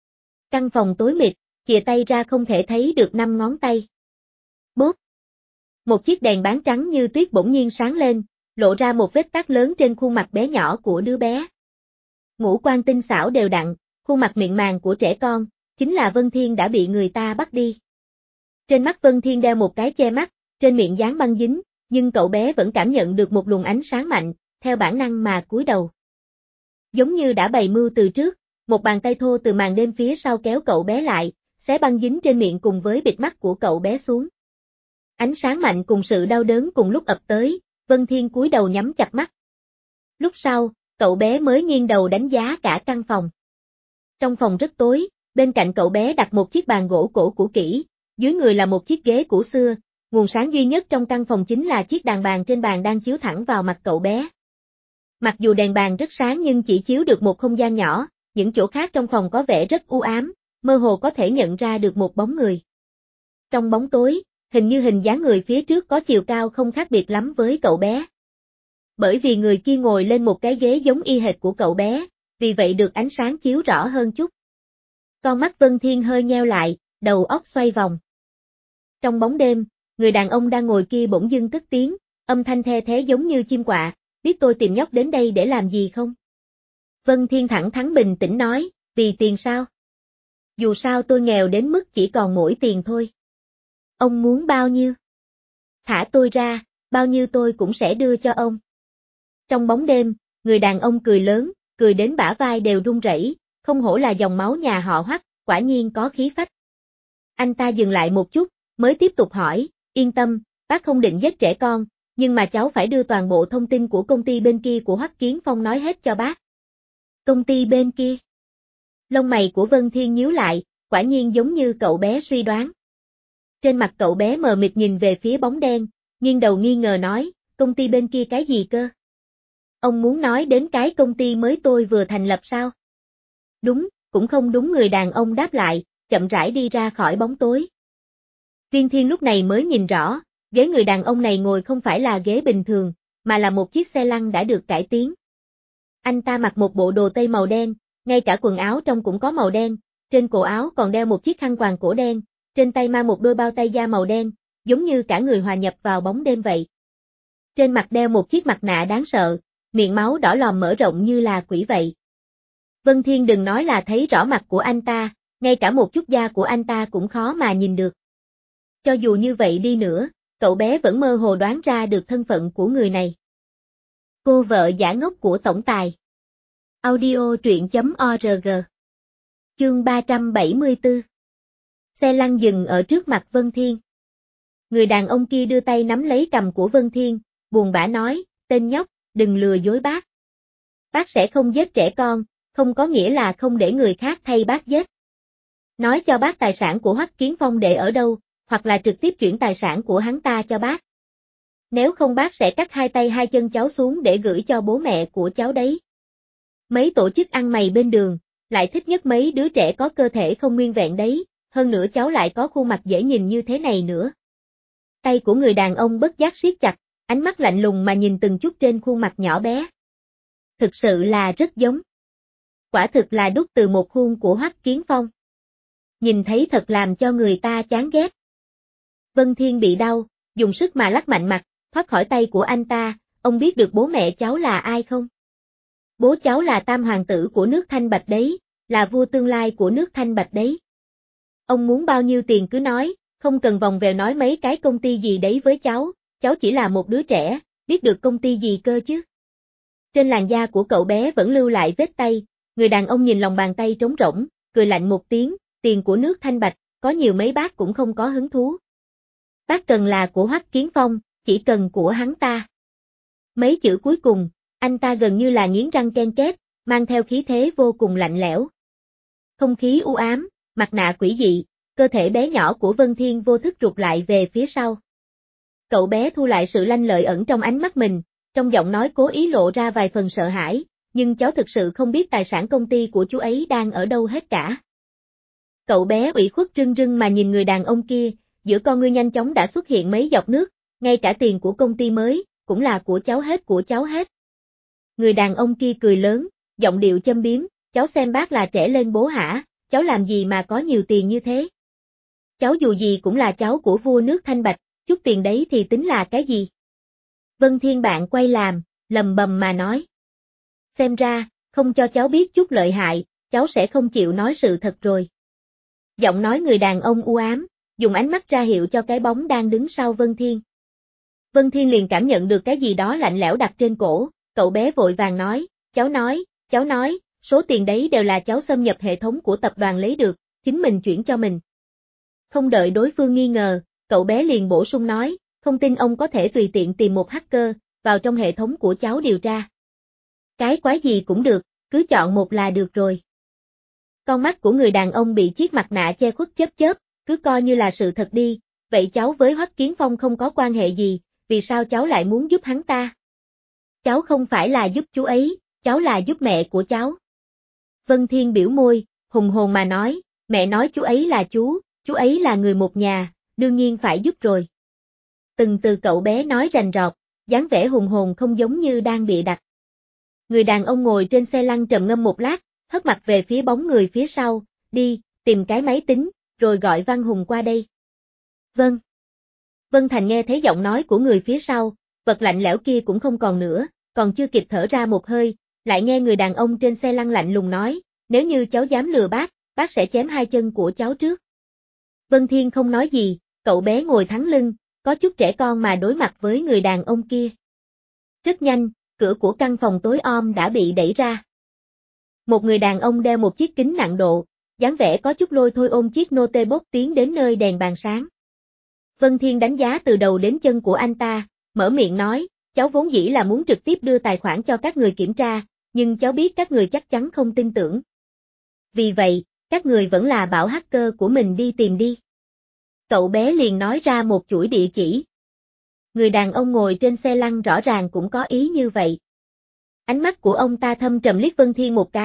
Căn phòng tối mịt, chìa tay ra không thể thấy được 5 ngón tay. Bốp! Một chiếc đèn bán trắng như tuyết bỗng nhiên sáng lên, lộ ra một vết cắt lớn trên khuôn mặt bé nhỏ của đứa bé. Ngũ quan tinh xảo đều đặn, khuôn mặt mịn màng của trẻ con, chính là Vân Thiên đã bị người ta bắt đi. Trên mắt Vân Thiên đeo một cái che mắt, trên miệng dán băng dính, nhưng cậu bé vẫn cảm nhận được một luồng ánh sáng mạnh, theo bản năng mà cúi đầu. Giống như đã bày mưu từ trước, một bàn tay thô từ màn đêm phía sau kéo cậu bé lại, xé băng dính trên miệng cùng với bịt mắt của cậu bé xuống. Ánh sáng mạnh cùng sự đau đớn cùng lúc ập tới, Vân Thiên cúi đầu nhắm chặt mắt. Lúc sau, cậu bé mới nghiêng đầu đánh giá cả căn phòng. Trong phòng rất tối, bên cạnh cậu bé đặt một chiếc bàn gỗ cổ cũ kỹ, dưới người là một chiếc ghế cũ xưa, nguồn sáng duy nhất trong căn phòng chính là chiếc đàn bàn trên bàn đang chiếu thẳng vào mặt cậu bé. Mặc dù đèn bàn rất sáng nhưng chỉ chiếu được một không gian nhỏ, những chỗ khác trong phòng có vẻ rất u ám, mơ hồ có thể nhận ra được một bóng người. Trong bóng tối, hình như hình dáng người phía trước có chiều cao không khác biệt lắm với cậu bé. Bởi vì người kia ngồi lên một cái ghế giống y hệt của cậu bé, vì vậy được ánh sáng chiếu rõ hơn chút. Con mắt Vân Thiên hơi nheo lại, đầu óc xoay vòng. Trong bóng đêm, người đàn ông đang ngồi kia bỗng dưng cất tiếng, âm thanh the thế giống như chim quạ, biết tôi tìm nhóc đến đây để làm gì không? Vân Thiên thẳng thắn bình tĩnh nói, vì tiền sao? Dù sao tôi nghèo đến mức chỉ còn mỗi tiền thôi. Ông muốn bao nhiêu? Thả tôi ra, bao nhiêu tôi cũng sẽ đưa cho ông. Trong bóng đêm, người đàn ông cười lớn, cười đến bả vai đều run rẩy, không hổ là dòng máu nhà họ Hoắc, quả nhiên có khí phách. Anh ta dừng lại một chút, mới tiếp tục hỏi, yên tâm, bác không định giết trẻ con, nhưng mà cháu phải đưa toàn bộ thông tin của công ty bên kia của Hoắc Kiến Phong nói hết cho bác. Công ty bên kia? Lông mày của Vân Thiên nhíu lại, quả nhiên giống như cậu bé suy đoán. Trên mặt cậu bé mờ mịt nhìn về phía bóng đen, nghiêng đầu nghi ngờ nói, công ty bên kia cái gì cơ? Ông muốn nói đến cái công ty mới tôi vừa thành lập sao? Đúng, cũng không đúng, người đàn ông đáp lại, chậm rãi đi ra khỏi bóng tối. Viên Thiên lúc này mới nhìn rõ, ghế người đàn ông này ngồi không phải là ghế bình thường, mà là một chiếc xe lăn đã được cải tiến. Anh ta mặc một bộ đồ tây màu đen, ngay cả quần áo trong cũng có màu đen, trên cổ áo còn đeo một chiếc khăn quàng cổ đen, trên tay mang một đôi bao tay da màu đen, giống như cả người hòa nhập vào bóng đêm vậy. Trên mặt đeo một chiếc mặt nạ đáng sợ, miệng máu đỏ lòm mở rộng như là quỷ vậy. Vân Thiên đừng nói là thấy rõ mặt của anh ta, ngay cả một chút da của anh ta cũng khó mà nhìn được. Cho dù như vậy đi nữa, cậu bé vẫn mơ hồ đoán ra được thân phận của người này. Cô vợ giả ngốc của tổng tài. Audio truyện.org. Chương 374. Xe lăn dừng ở trước mặt Vân Thiên. Người đàn ông kia đưa tay nắm lấy cằm của Vân Thiên, buồn bã nói, tên nhóc, đừng lừa dối bác. Bác sẽ không giết trẻ con, không có nghĩa là không để người khác thay bác giết. Nói cho bác tài sản của Hoắc Kiến Phong để ở đâu, hoặc là trực tiếp chuyển tài sản của hắn ta cho bác. Nếu không bác sẽ cắt hai tay hai chân cháu xuống để gửi cho bố mẹ của cháu đấy. Mấy tổ chức ăn mày bên đường, lại thích nhất mấy đứa trẻ có cơ thể không nguyên vẹn đấy, hơn nữa cháu lại có khuôn mặt dễ nhìn như thế này nữa. Tay của người đàn ông bất giác siết chặt, ánh mắt lạnh lùng mà nhìn từng chút trên khuôn mặt nhỏ bé. Thực sự là rất giống. Quả thực là đúc từ một khuôn của Hoắc Kiến Phong. Nhìn thấy thật làm cho người ta chán ghét. Vân Thiên bị đau, dùng sức mà lắc mạnh mặt, thoát khỏi tay của anh ta, ông biết được bố mẹ cháu là ai không? Bố cháu là tam hoàng tử của nước Thanh Bạch đấy, là vua tương lai của nước Thanh Bạch đấy. Ông muốn bao nhiêu tiền cứ nói, không cần vòng vèo nói mấy cái công ty gì đấy với cháu chỉ là một đứa trẻ, biết được công ty gì cơ chứ. Trên làn da của cậu bé vẫn lưu lại vết tay, người đàn ông nhìn lòng bàn tay trống rỗng, cười lạnh một tiếng, tiền của nước Thanh Bạch, có nhiều mấy bác cũng không có hứng thú. Bác cần là của Hoắc Kiến Phong, chỉ cần của hắn ta. Mấy chữ cuối cùng, anh ta gần như là nghiến răng ken két, mang theo khí thế vô cùng lạnh lẽo. Không khí u ám, mặt nạ quỷ dị, cơ thể bé nhỏ của Vân Thiên vô thức rụt lại về phía sau. Cậu bé thu lại sự lanh lợi ẩn trong ánh mắt mình, trong giọng nói cố ý lộ ra vài phần sợ hãi, nhưng cháu thực sự không biết tài sản công ty của chú ấy đang ở đâu hết cả. Cậu bé ủy khuất rưng rưng mà nhìn người đàn ông kia, giữa con ngươi nhanh chóng đã xuất hiện mấy giọt nước, ngay cả tiền của công ty mới, cũng là của cháu hết. Người đàn ông kia cười lớn, giọng điệu châm biếm, cháu xem bác là trẻ lên bố hả, cháu làm gì mà có nhiều tiền như thế? Cháu dù gì cũng là cháu của vua nước Thanh Bạch, chút tiền đấy thì tính là cái gì? Vân Thiên bạn quay làm, lầm bầm mà nói. Xem ra, không cho cháu biết chút lợi hại, cháu sẽ không chịu nói sự thật rồi. Giọng nói người đàn ông u ám, dùng ánh mắt ra hiệu cho cái bóng đang đứng sau Vân Thiên. Vân Thiên liền cảm nhận được cái gì đó lạnh lẽo đặt trên cổ, cậu bé vội vàng nói, cháu nói, số tiền đấy đều là cháu xâm nhập hệ thống của tập đoàn lấy được, chính mình chuyển cho mình. Không đợi đối phương nghi ngờ, cậu bé liền bổ sung nói, không tin ông có thể tùy tiện tìm một hacker, vào trong hệ thống của cháu điều tra. Cái quái gì cũng được, cứ chọn một là được rồi. Con mắt của người đàn ông bị chiếc mặt nạ che khuất chớp, cứ coi như là sự thật đi, vậy cháu với Hoắc Kiến Phong không có quan hệ gì, vì sao cháu lại muốn giúp hắn ta? Cháu không phải là giúp chú ấy, cháu là giúp mẹ của cháu. Vân Thiên biểu môi, hùng hồn mà nói, mẹ nói chú ấy là chú ấy là người một nhà, đương nhiên phải giúp rồi. Từng từ cậu bé nói rành rọt, dáng vẻ hùng hồn không giống như đang bịa đặt. Người đàn ông ngồi trên xe lăn trầm ngâm một lát, hất mặt về phía bóng người phía sau, đi, tìm cái máy tính, rồi gọi Văn Hùng qua đây. Vâng. Vân Thành nghe thấy giọng nói của người phía sau, vật lạnh lẽo kia cũng không còn nữa, còn chưa kịp thở ra một hơi, lại nghe người đàn ông trên xe lăn lạnh lùng nói, nếu như cháu dám lừa bác sẽ chém hai chân của cháu trước. Vân Thiên không nói gì, cậu bé ngồi thẳng lưng, có chút trẻ con mà đối mặt với người đàn ông kia. Rất nhanh, cửa của căn phòng tối om đã bị đẩy ra. Một người đàn ông đeo một chiếc kính nặng độ, dáng vẻ có chút lôi thôi ôm chiếc notebook tiến đến nơi đèn bàn sáng. Vân Thiên đánh giá từ đầu đến chân của anh ta, mở miệng nói, cháu vốn dĩ là muốn trực tiếp đưa tài khoản cho các người kiểm tra, nhưng cháu biết các người chắc chắn không tin tưởng. Vì vậy, các người vẫn là bảo hacker của mình đi tìm đi. Cậu bé liền nói ra một chuỗi địa chỉ. Người đàn ông ngồi trên xe lăn rõ ràng cũng có ý như vậy. Ánh mắt của ông ta thâm trầm liếc Vân Thiên một cái,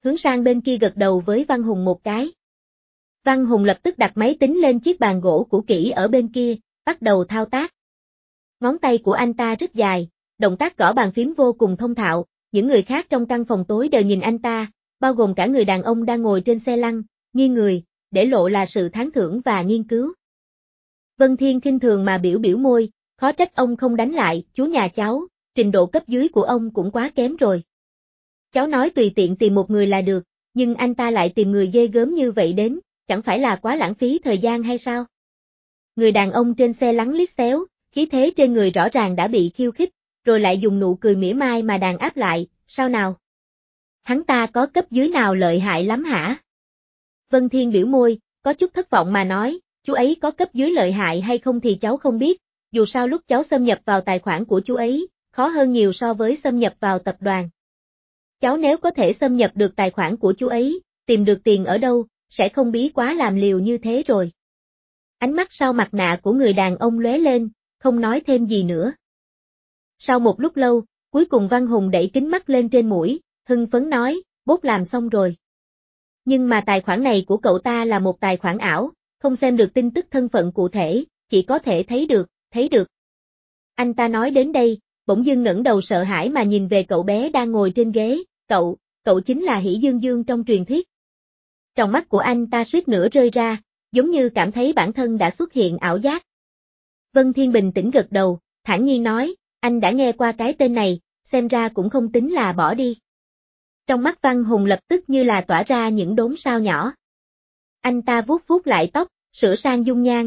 hướng sang bên kia gật đầu với Văn Hùng một cái. Văn Hùng lập tức đặt máy tính lên chiếc bàn gỗ cũ kỹ ở bên kia, bắt đầu thao tác. Ngón tay của anh ta rất dài, động tác gõ bàn phím vô cùng thông thạo, những người khác trong căn phòng tối đều nhìn anh ta, bao gồm cả người đàn ông đang ngồi trên xe lăn, nghiêng người, để lộ là sự tán thưởng và nghiên cứu. Vân Thiên khinh thường mà biểu biểu môi, khó trách ông không đánh lại, chú nhà cháu, trình độ cấp dưới của ông cũng quá kém rồi. Cháu nói tùy tiện tìm một người là được, nhưng anh ta lại tìm người ghê gớm như vậy đến, chẳng phải là quá lãng phí thời gian hay sao? Người đàn ông trên xe lăn liếc xéo, khí thế trên người rõ ràng đã bị khiêu khích, rồi lại dùng nụ cười mỉa mai mà đàn áp lại, sao nào? Hắn ta có cấp dưới nào lợi hại lắm hả? Vân Thiên biểu môi, có chút thất vọng mà nói, chú ấy có cấp dưới lợi hại hay không thì cháu không biết, dù sao lúc cháu xâm nhập vào tài khoản của chú ấy, khó hơn nhiều so với xâm nhập vào tập đoàn. Cháu nếu có thể xâm nhập được tài khoản của chú ấy, tìm được tiền ở đâu, sẽ không bí quá làm liều như thế rồi. Ánh mắt sau mặt nạ của người đàn ông lóe lên, không nói thêm gì nữa. Sau một lúc lâu, cuối cùng Văn Hùng đẩy kính mắt lên trên mũi, hưng phấn nói, bốt làm xong rồi. Nhưng mà tài khoản này của cậu ta là một tài khoản ảo, không xem được tin tức thân phận cụ thể, chỉ có thể thấy được. Anh ta nói đến đây, bỗng dưng ngẩng đầu sợ hãi mà nhìn về cậu bé đang ngồi trên ghế, cậu chính là Hỷ Dương Dương trong truyền thuyết. Trong mắt của anh ta suýt nữa rơi ra, giống như cảm thấy bản thân đã xuất hiện ảo giác. Vân Thiên bình tĩnh gật đầu, thản nhiên nói, anh đã nghe qua cái tên này, xem ra cũng không tính là bỏ đi. Trong mắt Văn Hùng lập tức như là tỏa ra những đốm sao nhỏ. Anh ta vuốt vuốt lại tóc, sửa sang dung nhan,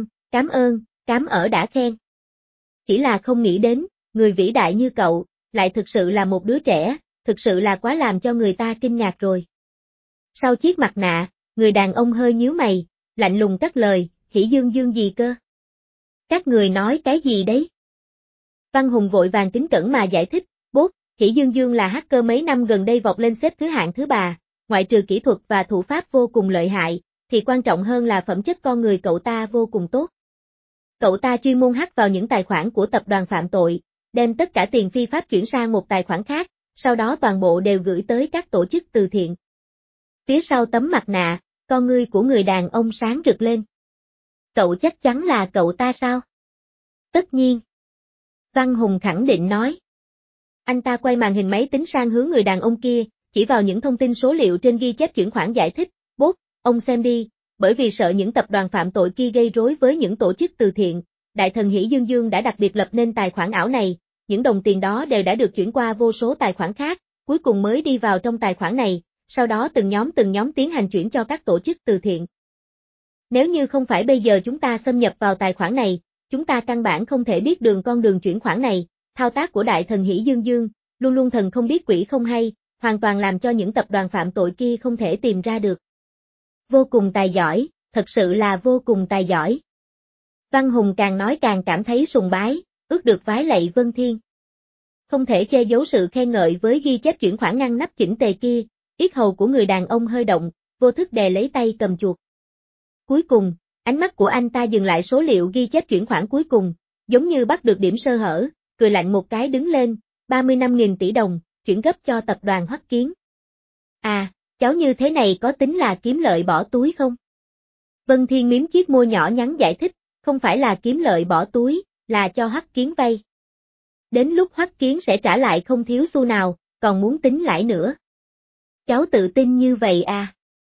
cám ở đã khen. Chỉ là không nghĩ đến, người vĩ đại như cậu, lại thực sự là một đứa trẻ, thực sự là quá làm cho người ta kinh ngạc rồi. Sau chiếc mặt nạ, người đàn ông hơi nhíu mày, lạnh lùng cắt lời, Hỷ Dương Dương gì cơ? Các người nói cái gì đấy? Văn Hùng vội vàng kính cẩn mà giải thích, bốt, Hỷ Dương Dương là hacker mấy năm gần đây vọt lên xếp thứ hạng thứ 3, ngoại trừ kỹ thuật và thủ pháp vô cùng lợi hại, thì quan trọng hơn là phẩm chất con người cậu ta vô cùng tốt. Cậu ta chuyên môn hack vào những tài khoản của tập đoàn phạm tội, đem tất cả tiền phi pháp chuyển sang một tài khoản khác, sau đó toàn bộ đều gửi tới các tổ chức từ thiện. Phía sau tấm mặt nạ, con ngươi của người đàn ông sáng rực lên. Cậu chắc chắn là cậu ta sao? Tất nhiên. Văn Hùng khẳng định nói. Anh ta quay màn hình máy tính sang hướng người đàn ông kia, chỉ vào những thông tin số liệu trên ghi chép chuyển khoản giải thích, bốt, ông xem đi, bởi vì sợ những tập đoàn phạm tội kia gây rối với những tổ chức từ thiện, đại thần Hỷ Dương Dương đã đặc biệt lập nên tài khoản ảo này, những đồng tiền đó đều đã được chuyển qua vô số tài khoản khác, cuối cùng mới đi vào trong tài khoản này, sau đó từng nhóm tiến hành chuyển cho các tổ chức từ thiện. Nếu như không phải bây giờ chúng ta xâm nhập vào tài khoản này, chúng ta căn bản không thể biết con đường chuyển khoản này, thao tác của đại thần Hỷ Dương Dương, luôn luôn thần không biết quỷ không hay, hoàn toàn làm cho những tập đoàn phạm tội kia không thể tìm ra được. Vô cùng tài giỏi, thật sự là vô cùng tài giỏi. Văn Hùng càng nói càng cảm thấy sùng bái, ước được vái lạy Vân Thiên. Không thể che giấu sự khen ngợi với ghi chép chuyển khoản ngăn nắp chỉnh tề kia, yết hầu của người đàn ông hơi động, vô thức đè lấy tay cầm chuột. Cuối cùng, ánh mắt của anh ta dừng lại số liệu ghi chép chuyển khoản cuối cùng, giống như bắt được điểm sơ hở, cười lạnh một cái đứng lên, 35.000 tỷ đồng, chuyển gấp cho tập đoàn Hoắc Kiến. À, cháu như thế này có tính là kiếm lợi bỏ túi không? Vân Thiên mím chiếc môi nhỏ nhắn giải thích, không phải là kiếm lợi bỏ túi, là cho Hoắc Kiến vay. Đến lúc Hoắc Kiến sẽ trả lại không thiếu xu nào, còn muốn tính lãi nữa. Cháu tự tin như vậy à?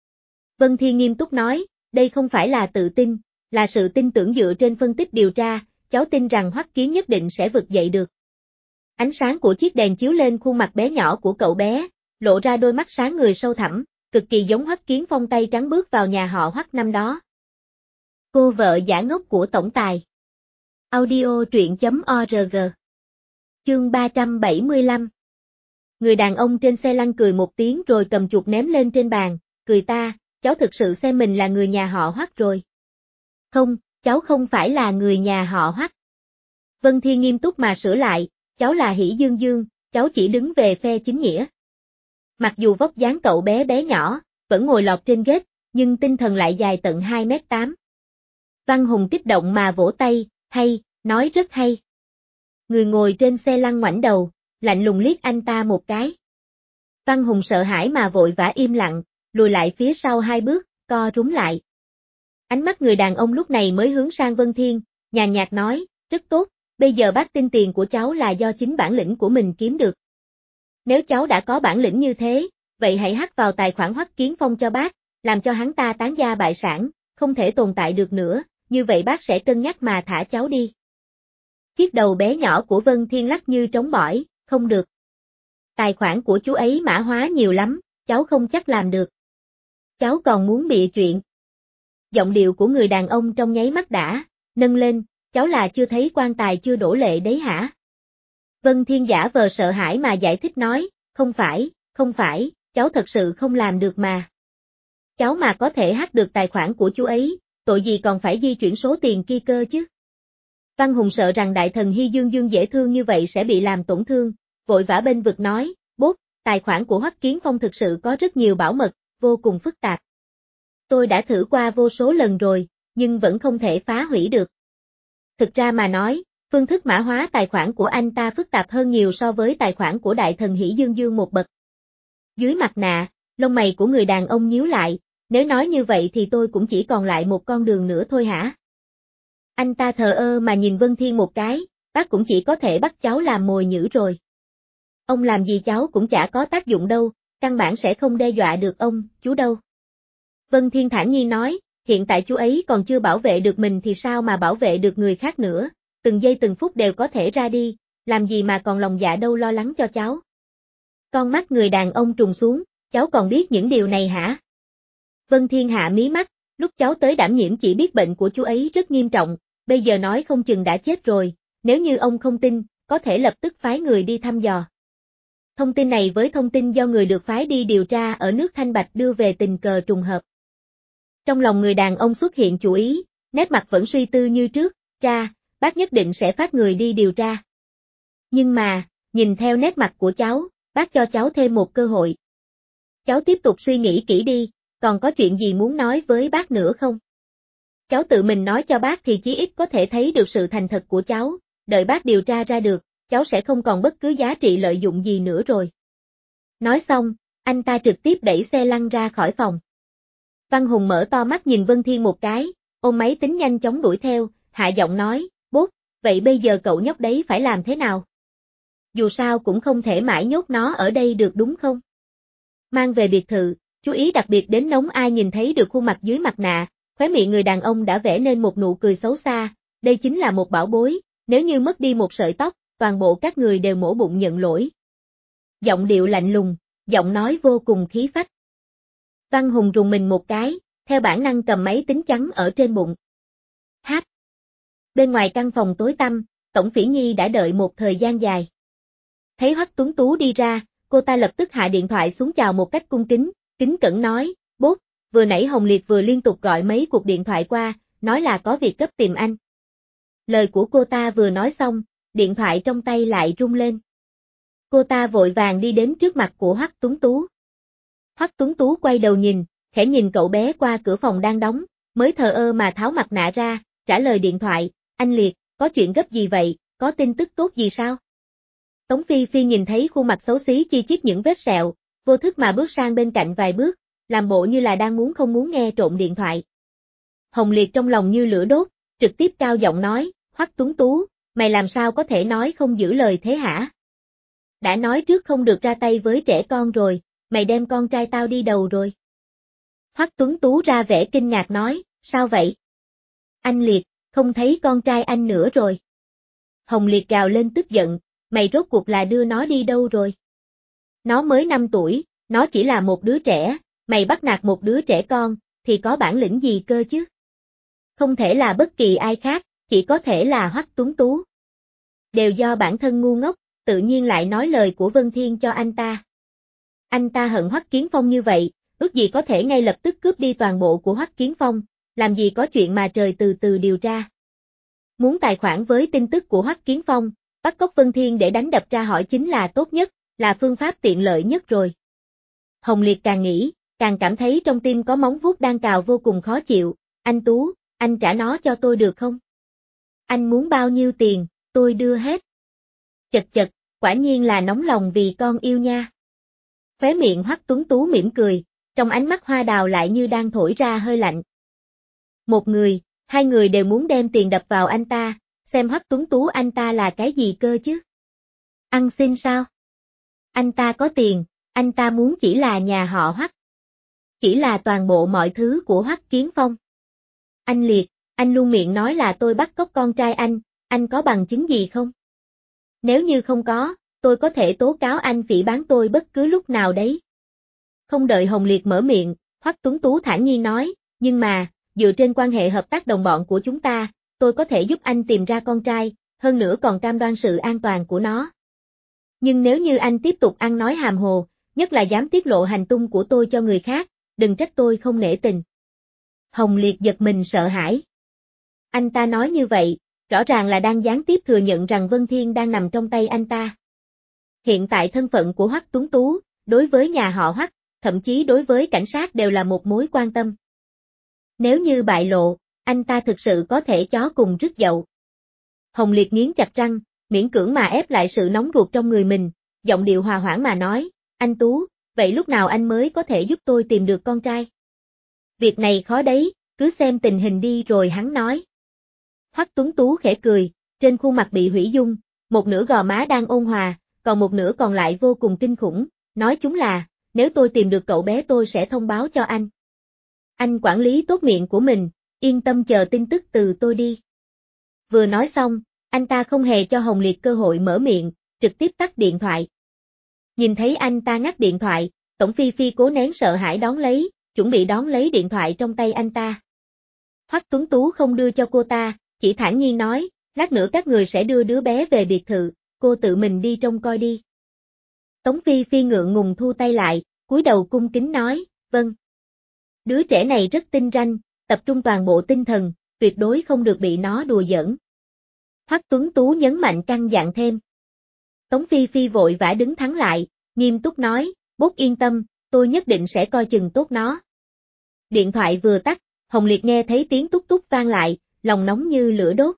Vân Thiên nghiêm túc nói, đây không phải là tự tin, là sự tin tưởng dựa trên phân tích điều tra, cháu tin rằng Hoắc Kiến nhất định sẽ vực dậy được. Ánh sáng của chiếc đèn chiếu lên khuôn mặt bé nhỏ của cậu bé, lộ ra đôi mắt sáng người sâu thẳm, cực kỳ giống Hoắc Kiến Phong tay trắng bước vào nhà họ Hoắc năm đó. Cô vợ giả ngốc của tổng tài. Audio truyện.org. Chương 375. Người đàn ông trên xe lăn cười một tiếng rồi cầm chuột ném lên trên bàn, cười ta, cháu thực sự xem mình là người nhà họ Hoắc rồi. Không, cháu không phải là người nhà họ Hoắc. Vân Thiên nghiêm túc mà sửa lại, cháu là Hỷ Dương Dương, cháu chỉ đứng về phe chính nghĩa. Mặc dù vóc dáng cậu bé bé nhỏ, vẫn ngồi lọt trên ghế, nhưng tinh thần lại dài tận 2m8. Văn Hùng kích động mà vỗ tay, hay, nói rất hay. Người ngồi trên xe lăn ngoảnh đầu, lạnh lùng liếc anh ta một cái. Văn Hùng sợ hãi mà vội vã im lặng, lùi lại phía sau 2 bước, co rúm lại. Ánh mắt người đàn ông lúc này mới hướng sang Vân Thiên, nhàn nhạt nói, rất tốt, bây giờ bác tin tiền của cháu là do chính bản lĩnh của mình kiếm được. Nếu cháu đã có bản lĩnh như thế, vậy hãy hack vào tài khoản Hoắc Kiến Phong cho bác, làm cho hắn ta tán gia bại sản, không thể tồn tại được nữa, như vậy bác sẽ cân nhắc mà thả cháu đi. Chiếc đầu bé nhỏ của Vân Thiên lắc như trống bỏi, không được. Tài khoản của chú ấy mã hóa nhiều lắm, cháu không chắc làm được. Cháu còn muốn bịa chuyện. Giọng điệu của người đàn ông trong nháy mắt đã nâng lên, cháu là chưa thấy quan tài chưa đổ lệ đấy hả? Vân Thiên giả vờ sợ hãi mà giải thích nói, không phải, cháu thật sự không làm được mà. Cháu mà có thể hack được tài khoản của chú ấy, tội gì còn phải di chuyển số tiền kia cơ chứ? Văn Hùng sợ rằng đại thần Hy Dương Dương dễ thương như vậy sẽ bị làm tổn thương, vội vã bên vực nói, bốt, tài khoản của Hoắc Kiến Phong thực sự có rất nhiều bảo mật, vô cùng phức tạp. Tôi đã thử qua vô số lần rồi, nhưng vẫn không thể phá hủy được. Thực ra mà nói, phương thức mã hóa tài khoản của anh ta phức tạp hơn nhiều so với tài khoản của đại thần Hỷ Dương Dương một bậc. Dưới mặt nạ, lông mày của người đàn ông nhíu lại, nếu nói như vậy thì tôi cũng chỉ còn lại một con đường nữa thôi hả? Anh ta thờ ơ mà nhìn Vân Thiên một cái, bác cũng chỉ có thể bắt cháu làm mồi nhử rồi. Ông làm gì cháu cũng chả có tác dụng đâu, căn bản sẽ không đe dọa được ông, chú đâu. Vân Thiên thản nhiên nói, hiện tại chú ấy còn chưa bảo vệ được mình thì sao mà bảo vệ được người khác nữa, từng giây từng phút đều có thể ra đi, làm gì mà còn lòng dạ đâu lo lắng cho cháu. Con mắt người đàn ông trùng xuống, cháu còn biết những điều này hả? Vân Thiên hạ mí mắt, lúc cháu tới đảm nhiệm chỉ biết bệnh của chú ấy rất nghiêm trọng, bây giờ nói không chừng đã chết rồi, nếu như ông không tin, có thể lập tức phái người đi thăm dò. Thông tin này với thông tin do người được phái đi điều tra ở nước Thanh Bạch đưa về tình cờ trùng hợp. Trong lòng người đàn ông xuất hiện chủ ý, nét mặt vẫn suy tư như trước, bác nhất định sẽ phát người đi điều tra. Nhưng mà, nhìn theo nét mặt của cháu, bác cho cháu thêm một cơ hội. Cháu tiếp tục suy nghĩ kỹ đi, còn có chuyện gì muốn nói với bác nữa không? Cháu tự mình nói cho bác thì chí ít có thể thấy được sự thành thật của cháu, đợi bác điều tra ra được, cháu sẽ không còn bất cứ giá trị lợi dụng gì nữa rồi. Nói xong, anh ta trực tiếp đẩy xe lăn ra khỏi phòng. Văn Hùng mở to mắt nhìn Vân Thiên một cái, ôm máy tính nhanh chóng đuổi theo, hạ giọng nói, bốt, vậy bây giờ cậu nhóc đấy phải làm thế nào? Dù sao cũng không thể mãi nhốt nó ở đây được đúng không? Mang về biệt thự, chú ý đặc biệt đến nóng ai nhìn thấy được khuôn mặt dưới mặt nạ, khóe miệng người đàn ông đã vẽ nên một nụ cười xấu xa, đây chính là một bảo bối, nếu như mất đi một sợi tóc, toàn bộ các người đều mổ bụng nhận lỗi. Giọng điệu lạnh lùng, giọng nói vô cùng khí phách. Văn Hùng rùng mình một cái, theo bản năng cầm máy tính trắng ở trên bụng. Hát. Bên ngoài căn phòng tối tăm, Tổng Phỉ Nhi đã đợi một thời gian dài. Thấy Hoắc Tuấn Tú đi ra, cô ta lập tức hạ điện thoại xuống chào một cách cung kính, kính cẩn nói, bốt, vừa nãy Hồng Liệt vừa liên tục gọi mấy cuộc điện thoại qua, nói là có việc cấp tìm anh. Lời của cô ta vừa nói xong, điện thoại trong tay lại rung lên. Cô ta vội vàng đi đến trước mặt của Hoắc Tuấn Tú. Hoắc Tuấn Tú quay đầu nhìn, khẽ nhìn cậu bé qua cửa phòng đang đóng, mới thờ ơ mà tháo mặt nạ ra, trả lời điện thoại, anh Liệt, có chuyện gấp gì vậy, có tin tức tốt gì sao? Tống Phi Phi nhìn thấy khuôn mặt xấu xí chi chít những vết sẹo, vô thức mà bước sang bên cạnh vài bước, làm bộ như là đang muốn không muốn nghe trộm điện thoại. Hồng Liệt trong lòng như lửa đốt, trực tiếp cao giọng nói, Hoắc Tuấn Tú, mày làm sao có thể nói không giữ lời thế hả? Đã nói trước không được ra tay với trẻ con rồi, mày đem con trai tao đi đầu rồi. Hoắc Tuấn Tú ra vẻ kinh ngạc nói, sao vậy? Anh Liệt, không thấy con trai anh nữa rồi. Hồng Liệt gào lên tức giận, mày rốt cuộc là đưa nó đi đâu rồi? Nó mới 5 tuổi, nó chỉ là một đứa trẻ, mày bắt nạt một đứa trẻ con, thì có bản lĩnh gì cơ chứ? Không thể là bất kỳ ai khác, chỉ có thể là Hoắc Tuấn Tú. Đều do bản thân ngu ngốc, tự nhiên lại nói lời của Vân Thiên cho anh ta. Anh ta hận Hoắc Kiến Phong như vậy, ước gì có thể ngay lập tức cướp đi toàn bộ của Hoắc Kiến Phong, làm gì có chuyện mà trời từ từ điều tra. Muốn tài khoản với tin tức của Hoắc Kiến Phong, bắt cóc Vân Thiên để đánh đập tra hỏi chính là tốt nhất, là phương pháp tiện lợi nhất rồi. Hồng Liệt càng nghĩ, càng cảm thấy trong tim có móng vuốt đang cào vô cùng khó chịu, anh Tú, anh trả nó cho tôi được không? Anh muốn bao nhiêu tiền, tôi đưa hết. Chật chật, quả nhiên là nóng lòng vì con yêu nha. Khóe miệng Hoắc Tuấn Tú mỉm cười, trong ánh mắt hoa đào lại như đang thổi ra hơi lạnh. Một người, hai người đều muốn đem tiền đập vào anh ta, xem Hoắc Tuấn Tú anh ta là cái gì cơ chứ? Ăn xin sao? Anh ta có tiền, anh ta muốn chỉ là nhà họ Hoắc. Chỉ là toàn bộ mọi thứ của Hoắc Kiến Phong. Anh Liệt, anh luôn miệng nói là tôi bắt cóc con trai anh có bằng chứng gì không? Nếu như không có, tôi có thể tố cáo anh phỉ báng tôi bất cứ lúc nào đấy. Không đợi Hồng Liệt mở miệng, Hoắc Tuấn Tú thản nhiên nói, nhưng mà, dựa trên quan hệ hợp tác đồng bọn của chúng ta, tôi có thể giúp anh tìm ra con trai, hơn nữa còn cam đoan sự an toàn của nó. Nhưng nếu như anh tiếp tục ăn nói hàm hồ, nhất là dám tiết lộ hành tung của tôi cho người khác, đừng trách tôi không nể tình. Hồng Liệt giật mình sợ hãi. Anh ta nói như vậy, rõ ràng là đang gián tiếp thừa nhận rằng Vân Thiên đang nằm trong tay anh ta. Hiện tại thân phận của Hoắc Tuấn Tú, đối với nhà họ Hoắc, thậm chí đối với cảnh sát đều là một mối quan tâm. Nếu như bại lộ, anh ta thực sự có thể chó cùng rứt dậu. Hồng Liệt nghiến chặt răng, miễn cưỡng mà ép lại sự nóng ruột trong người mình, giọng điệu hòa hoãn mà nói, anh Tú, vậy lúc nào anh mới có thể giúp tôi tìm được con trai? Việc này khó đấy, cứ xem tình hình đi rồi hắn nói. Hoắc Tuấn Tú khẽ cười, trên khuôn mặt bị hủy dung, một nửa gò má đang ôn hòa, còn một nửa còn lại vô cùng kinh khủng, nói chúng là, nếu tôi tìm được cậu bé tôi sẽ thông báo cho anh. Anh quản lý tốt miệng của mình, yên tâm chờ tin tức từ tôi đi. Vừa nói xong, anh ta không hề cho Hồng Liệt cơ hội mở miệng, trực tiếp tắt điện thoại. Nhìn thấy anh ta ngắt điện thoại, Tổng Phi Phi cố nén sợ hãi đón lấy, chuẩn bị đón lấy điện thoại trong tay anh ta. Hoắc Tuấn Tú không đưa cho cô ta, chỉ thản nhiên nói, lát nữa các người sẽ đưa đứa bé về biệt thự, cô tự mình đi trông coi đi. Tống Phi Phi ngượng ngùng thu tay lại, cúi đầu cung kính nói, vâng. Đứa trẻ này rất tinh ranh, tập trung toàn bộ tinh thần, tuyệt đối không được bị nó đùa giỡn. Hoắc Tuấn Tú nhấn mạnh căn dặn thêm. Tống Phi Phi vội vã đứng thẳng lại, nghiêm túc nói, bố yên tâm, tôi nhất định sẽ coi chừng tốt nó. Điện thoại vừa tắt, Hồng Liệt nghe thấy tiếng túc túc vang lại, lòng nóng như lửa đốt.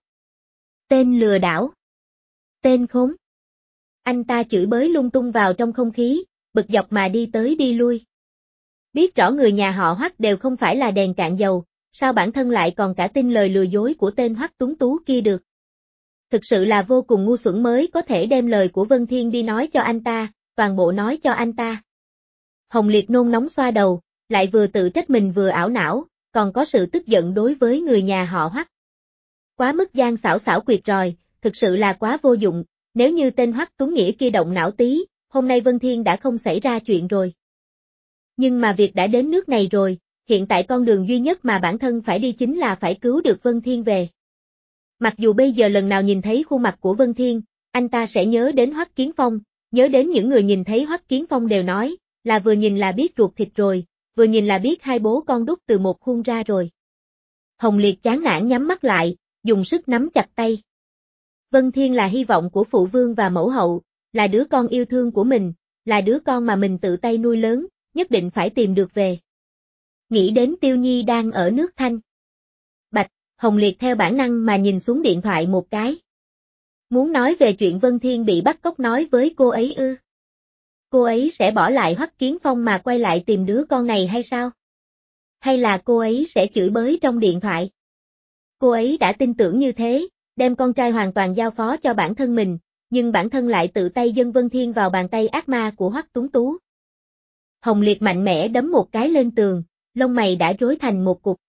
Tên lừa đảo. Tên khốn. Anh ta chửi bới lung tung vào trong không khí, bực dọc mà đi tới đi lui. Biết rõ người nhà họ Hoắc đều không phải là đèn cạn dầu, sao bản thân lại còn cả tin lời lừa dối của tên Hoắc Tuấn Tú kia được. Thực sự là vô cùng ngu xuẩn mới có thể đem lời của Vân Thiên đi nói cho anh ta, toàn bộ nói cho anh ta. Hồng Liệt nôn nóng xoa đầu, lại vừa tự trách mình vừa ảo não, còn có sự tức giận đối với người nhà họ Hoắc. Quá mức gian xảo xảo quyệt ròi, thực sự là quá vô dụng, nếu như tên Hoắc Tuấn Nghĩa kia động não tí, hôm nay Vân Thiên đã không xảy ra chuyện rồi. Nhưng mà việc đã đến nước này rồi, hiện tại con đường duy nhất mà bản thân phải đi chính là phải cứu được Vân Thiên về. Mặc dù bây giờ lần nào nhìn thấy khuôn mặt của Vân Thiên, anh ta sẽ nhớ đến Hoắc Kiến Phong, nhớ đến những người nhìn thấy Hoắc Kiến Phong đều nói, là vừa nhìn là biết ruột thịt rồi, vừa nhìn là biết hai bố con đúc từ một khuôn ra rồi. Hồng Liệt chán nản nhắm mắt lại, dùng sức nắm chặt tay. Vân Thiên là hy vọng của phụ vương và mẫu hậu, là đứa con yêu thương của mình, là đứa con mà mình tự tay nuôi lớn, nhất định phải tìm được về. Nghĩ đến Tiêu Nhi đang ở nước Thanh. Bạch, Hồng Liệt theo bản năng mà nhìn xuống điện thoại một cái. Muốn nói về chuyện Vân Thiên bị bắt cóc nói với cô ấy ư? Cô ấy sẽ bỏ lại Hoắc Kiến Phong mà quay lại tìm đứa con này hay sao? Hay là cô ấy sẽ chửi bới trong điện thoại? Cô ấy đã tin tưởng như thế, đem con trai hoàn toàn giao phó cho bản thân mình, nhưng bản thân lại tự tay dâng Vân Thiên vào bàn tay ác ma của Hoắc Tuấn Tú. Hồng Liệt mạnh mẽ đấm một cái lên tường, lông mày đã rối thành một cục.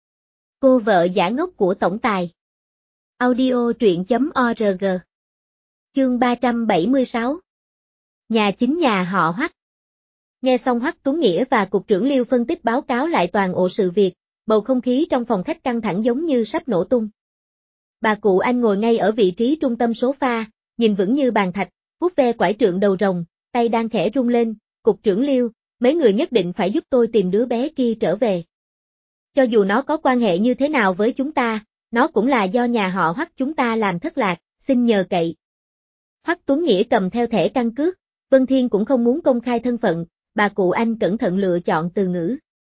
Cô vợ giả ngốc của tổng tài. Audio truyện.org. Chương 376. Nhà chính nhà họ Hoắc. Nghe xong Hoắc Tuấn Nghĩa và cục trưởng Liêu phân tích báo cáo lại toàn bộ sự việc, bầu không khí trong phòng khách căng thẳng giống như sắp nổ tung. Bà cụ Anh ngồi ngay ở vị trí trung tâm sofa, nhìn vững như bàn thạch, vuốt ve quải trượng đầu rồng, tay đang khẽ rung lên, cục trưởng Liêu, mấy người nhất định phải giúp tôi tìm đứa bé kia trở về. Cho dù nó có quan hệ như thế nào với chúng ta, nó cũng là do nhà họ Hoắc chúng ta làm thất lạc, xin nhờ cậy. Hoắc Tuấn Nghĩa cầm theo thẻ căn cước, Vân Thiên cũng không muốn công khai thân phận, bà cụ Anh cẩn thận lựa chọn từ ngữ.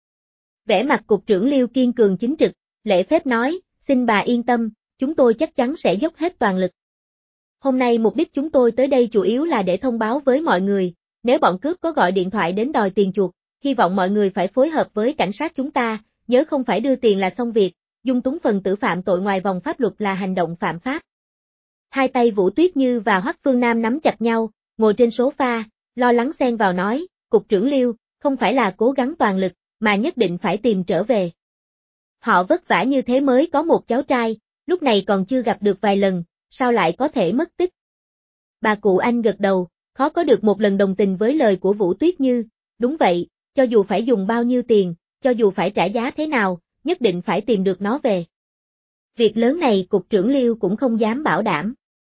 Vẻ mặt cục trưởng Liêu kiên cường chính trực, lễ phép nói, xin bà yên tâm, chúng tôi chắc chắn sẽ dốc hết toàn lực. Hôm nay mục đích chúng tôi tới đây chủ yếu là để thông báo với mọi người, nếu bọn cướp có gọi điện thoại đến đòi tiền chuộc, hy vọng mọi người phải phối hợp với cảnh sát chúng ta, nhớ không phải đưa tiền là xong việc, dung túng phần tử phạm tội ngoài vòng pháp luật là hành động phạm pháp. Hai tay Vũ Tuyết Như và Hoắc Phương Nam nắm chặt nhau, ngồi trên sofa, lo lắng xen vào nói, Cục trưởng Liêu, không phải là cố gắng toàn lực, mà nhất định phải tìm trở về. Họ vất vả như thế mới có một cháu trai, lúc này còn chưa gặp được vài lần, sao lại có thể mất tích? Bà cụ Anh gật đầu, khó có được một lần đồng tình với lời của Vũ Tuyết Như, đúng vậy, cho dù phải dùng bao nhiêu tiền, cho dù phải trả giá thế nào, nhất định phải tìm được nó về. Việc lớn này Cục trưởng Liêu cũng không dám bảo đảm.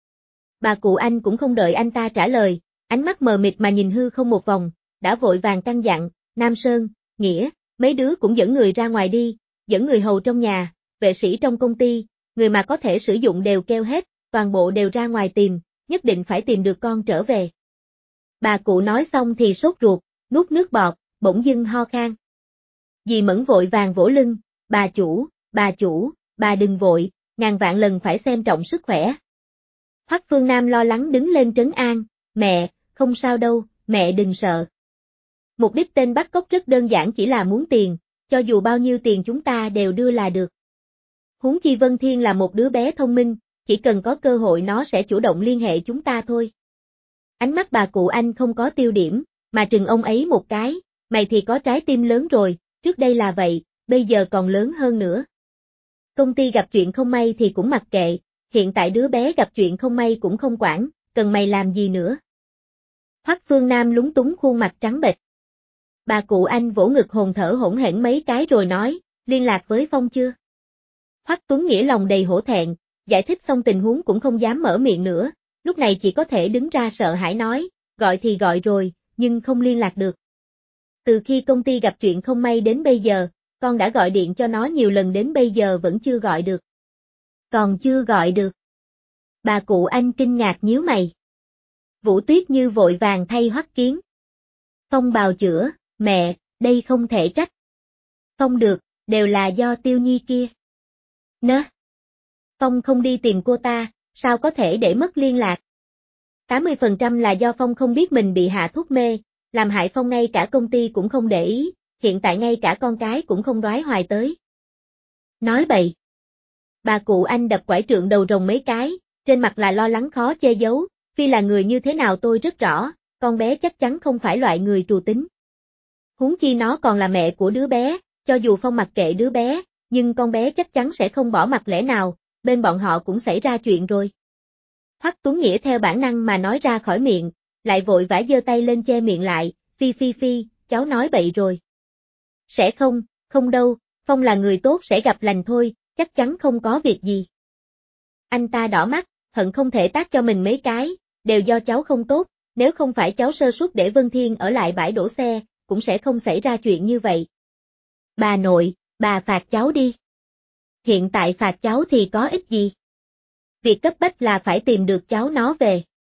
Bà cụ Anh cũng không đợi anh ta trả lời, ánh mắt mờ mịt mà nhìn hư không một vòng, đã vội vàng căn dặn, Nam Sơn, Nghĩa, mấy đứa cũng dẫn người ra ngoài đi, dẫn người hầu trong nhà, vệ sĩ trong công ty, người mà có thể sử dụng đều kêu hết, toàn bộ đều ra ngoài tìm, nhất định phải tìm được con trở về. Bà cụ nói xong thì sốt ruột, nuốt nước bọt, bỗng dưng ho khan. Dì Mẫn vội vàng vỗ lưng, bà chủ, bà đừng vội, ngàn vạn lần phải xem trọng sức khỏe. Hoắc Phương Nam lo lắng đứng lên trấn an, mẹ, không sao đâu, mẹ đừng sợ. Mục đích tên bắt cóc rất đơn giản chỉ là muốn tiền, cho dù bao nhiêu tiền chúng ta đều đưa là được. Huống chi Vân Thiên là một đứa bé thông minh, chỉ cần có cơ hội nó sẽ chủ động liên hệ chúng ta thôi. Ánh mắt bà cụ Anh không có tiêu điểm, mà trừng ông ấy một cái, mày thì có trái tim lớn rồi, trước đây là vậy, bây giờ còn lớn hơn nữa. Công ty gặp chuyện không may thì cũng mặc kệ, hiện tại đứa bé gặp chuyện không may cũng không quản, cần mày làm gì nữa. Hoắc Phương Nam lúng túng khuôn mặt trắng bệch. Bà cụ Anh vỗ ngực hồn thở hổn hển mấy cái rồi nói, liên lạc với Phong chưa? Hoắc Tuấn Nghĩa lòng đầy hổ thẹn, giải thích xong tình huống cũng không dám mở miệng nữa, lúc này chỉ có thể đứng ra sợ hãi nói, gọi thì gọi rồi, nhưng không liên lạc được. Từ khi công ty gặp chuyện không may đến bây giờ, con đã gọi điện cho nó nhiều lần đến bây giờ vẫn chưa gọi được. Còn chưa gọi được. Bà cụ Anh kinh ngạc nhíu mày. Vũ Tuyết Như vội vàng thay Hoắc Kiến. Phong bào chữa, mẹ, đây không thể trách. Không được, đều là do Tiêu Nhi kia. Nơ. Phong không đi tìm cô ta, sao có thể để mất liên lạc? 80% là do Phong không biết mình bị hạ thuốc mê, làm hại Phong ngay cả công ty cũng không để ý, hiện tại ngay cả con cái cũng không đoái hoài tới. Nói bậy. Bà cụ Anh đập quải trượng đầu rồng mấy cái, trên mặt là lo lắng khó che giấu, Phi là người như thế nào tôi rất rõ, con bé chắc chắn không phải loại người trù tính. Huống chi nó còn là mẹ của đứa bé, cho dù Phong mặc kệ đứa bé, nhưng con bé chắc chắn sẽ không bỏ mặc lẽ nào, bên bọn họ cũng xảy ra chuyện rồi. Hoắc Tuấn Nghĩa theo bản năng mà nói ra khỏi miệng, lại vội vã giơ tay lên che miệng lại, Phi, cháu nói bậy rồi. Sẽ không, không đâu, Phong là người tốt sẽ gặp lành thôi, chắc chắn không có việc gì. Anh ta đỏ mắt, hận không thể tát cho mình mấy cái, đều do cháu không tốt, nếu không phải cháu sơ suất để Vân Thiên ở lại bãi đổ xe, cũng sẽ không xảy ra chuyện như vậy. Bà nội, bà phạt cháu đi. Hiện tại phạt cháu thì có ích gì? Việc cấp bách là phải tìm được cháu nó về.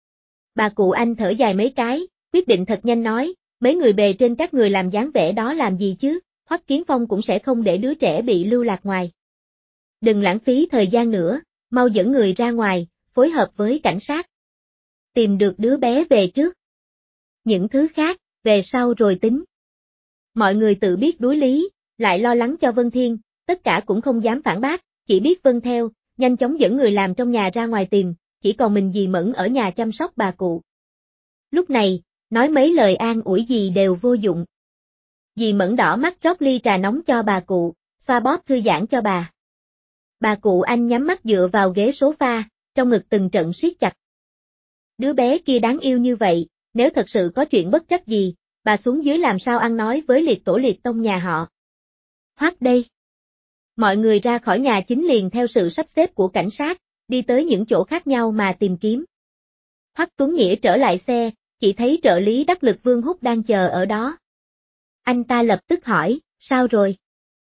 Bà cụ Anh thở dài mấy cái, quyết định thật nhanh nói, mấy người bề trên các người làm dáng vẻ đó làm gì chứ, Hoắc Kiến Phong cũng sẽ không để đứa trẻ bị lưu lạc ngoài. Đừng lãng phí thời gian nữa, mau dẫn người ra ngoài, phối hợp với cảnh sát. Tìm được đứa bé về trước. Những thứ khác, về sau rồi tính. Mọi người tự biết đối lý, lại lo lắng cho Vân Thiên, tất cả cũng không dám phản bác, chỉ biết vâng theo, nhanh chóng dẫn người làm trong nhà ra ngoài tìm, chỉ còn mình dì Mẫn ở nhà chăm sóc bà cụ. Lúc này, nói mấy lời an ủi gì đều vô dụng. Dì Mẫn đỏ mắt rót ly trà nóng cho bà cụ, xoa bóp thư giãn cho bà. Bà cụ Anh nhắm mắt dựa vào ghế sofa, trong ngực từng trận siết chặt. Đứa bé kia đáng yêu như vậy, nếu thật sự có chuyện bất trắc gì, bà xuống dưới làm sao ăn nói với liệt tổ liệt tông nhà họ. Hoắc đây. Mọi người ra khỏi nhà chính liền theo sự sắp xếp của cảnh sát, đi tới những chỗ khác nhau mà tìm kiếm. Hoắc Tuấn Nghĩa trở lại xe, chỉ thấy trợ lý đắc lực Vương Húc đang chờ ở đó. Anh ta lập tức hỏi, sao rồi?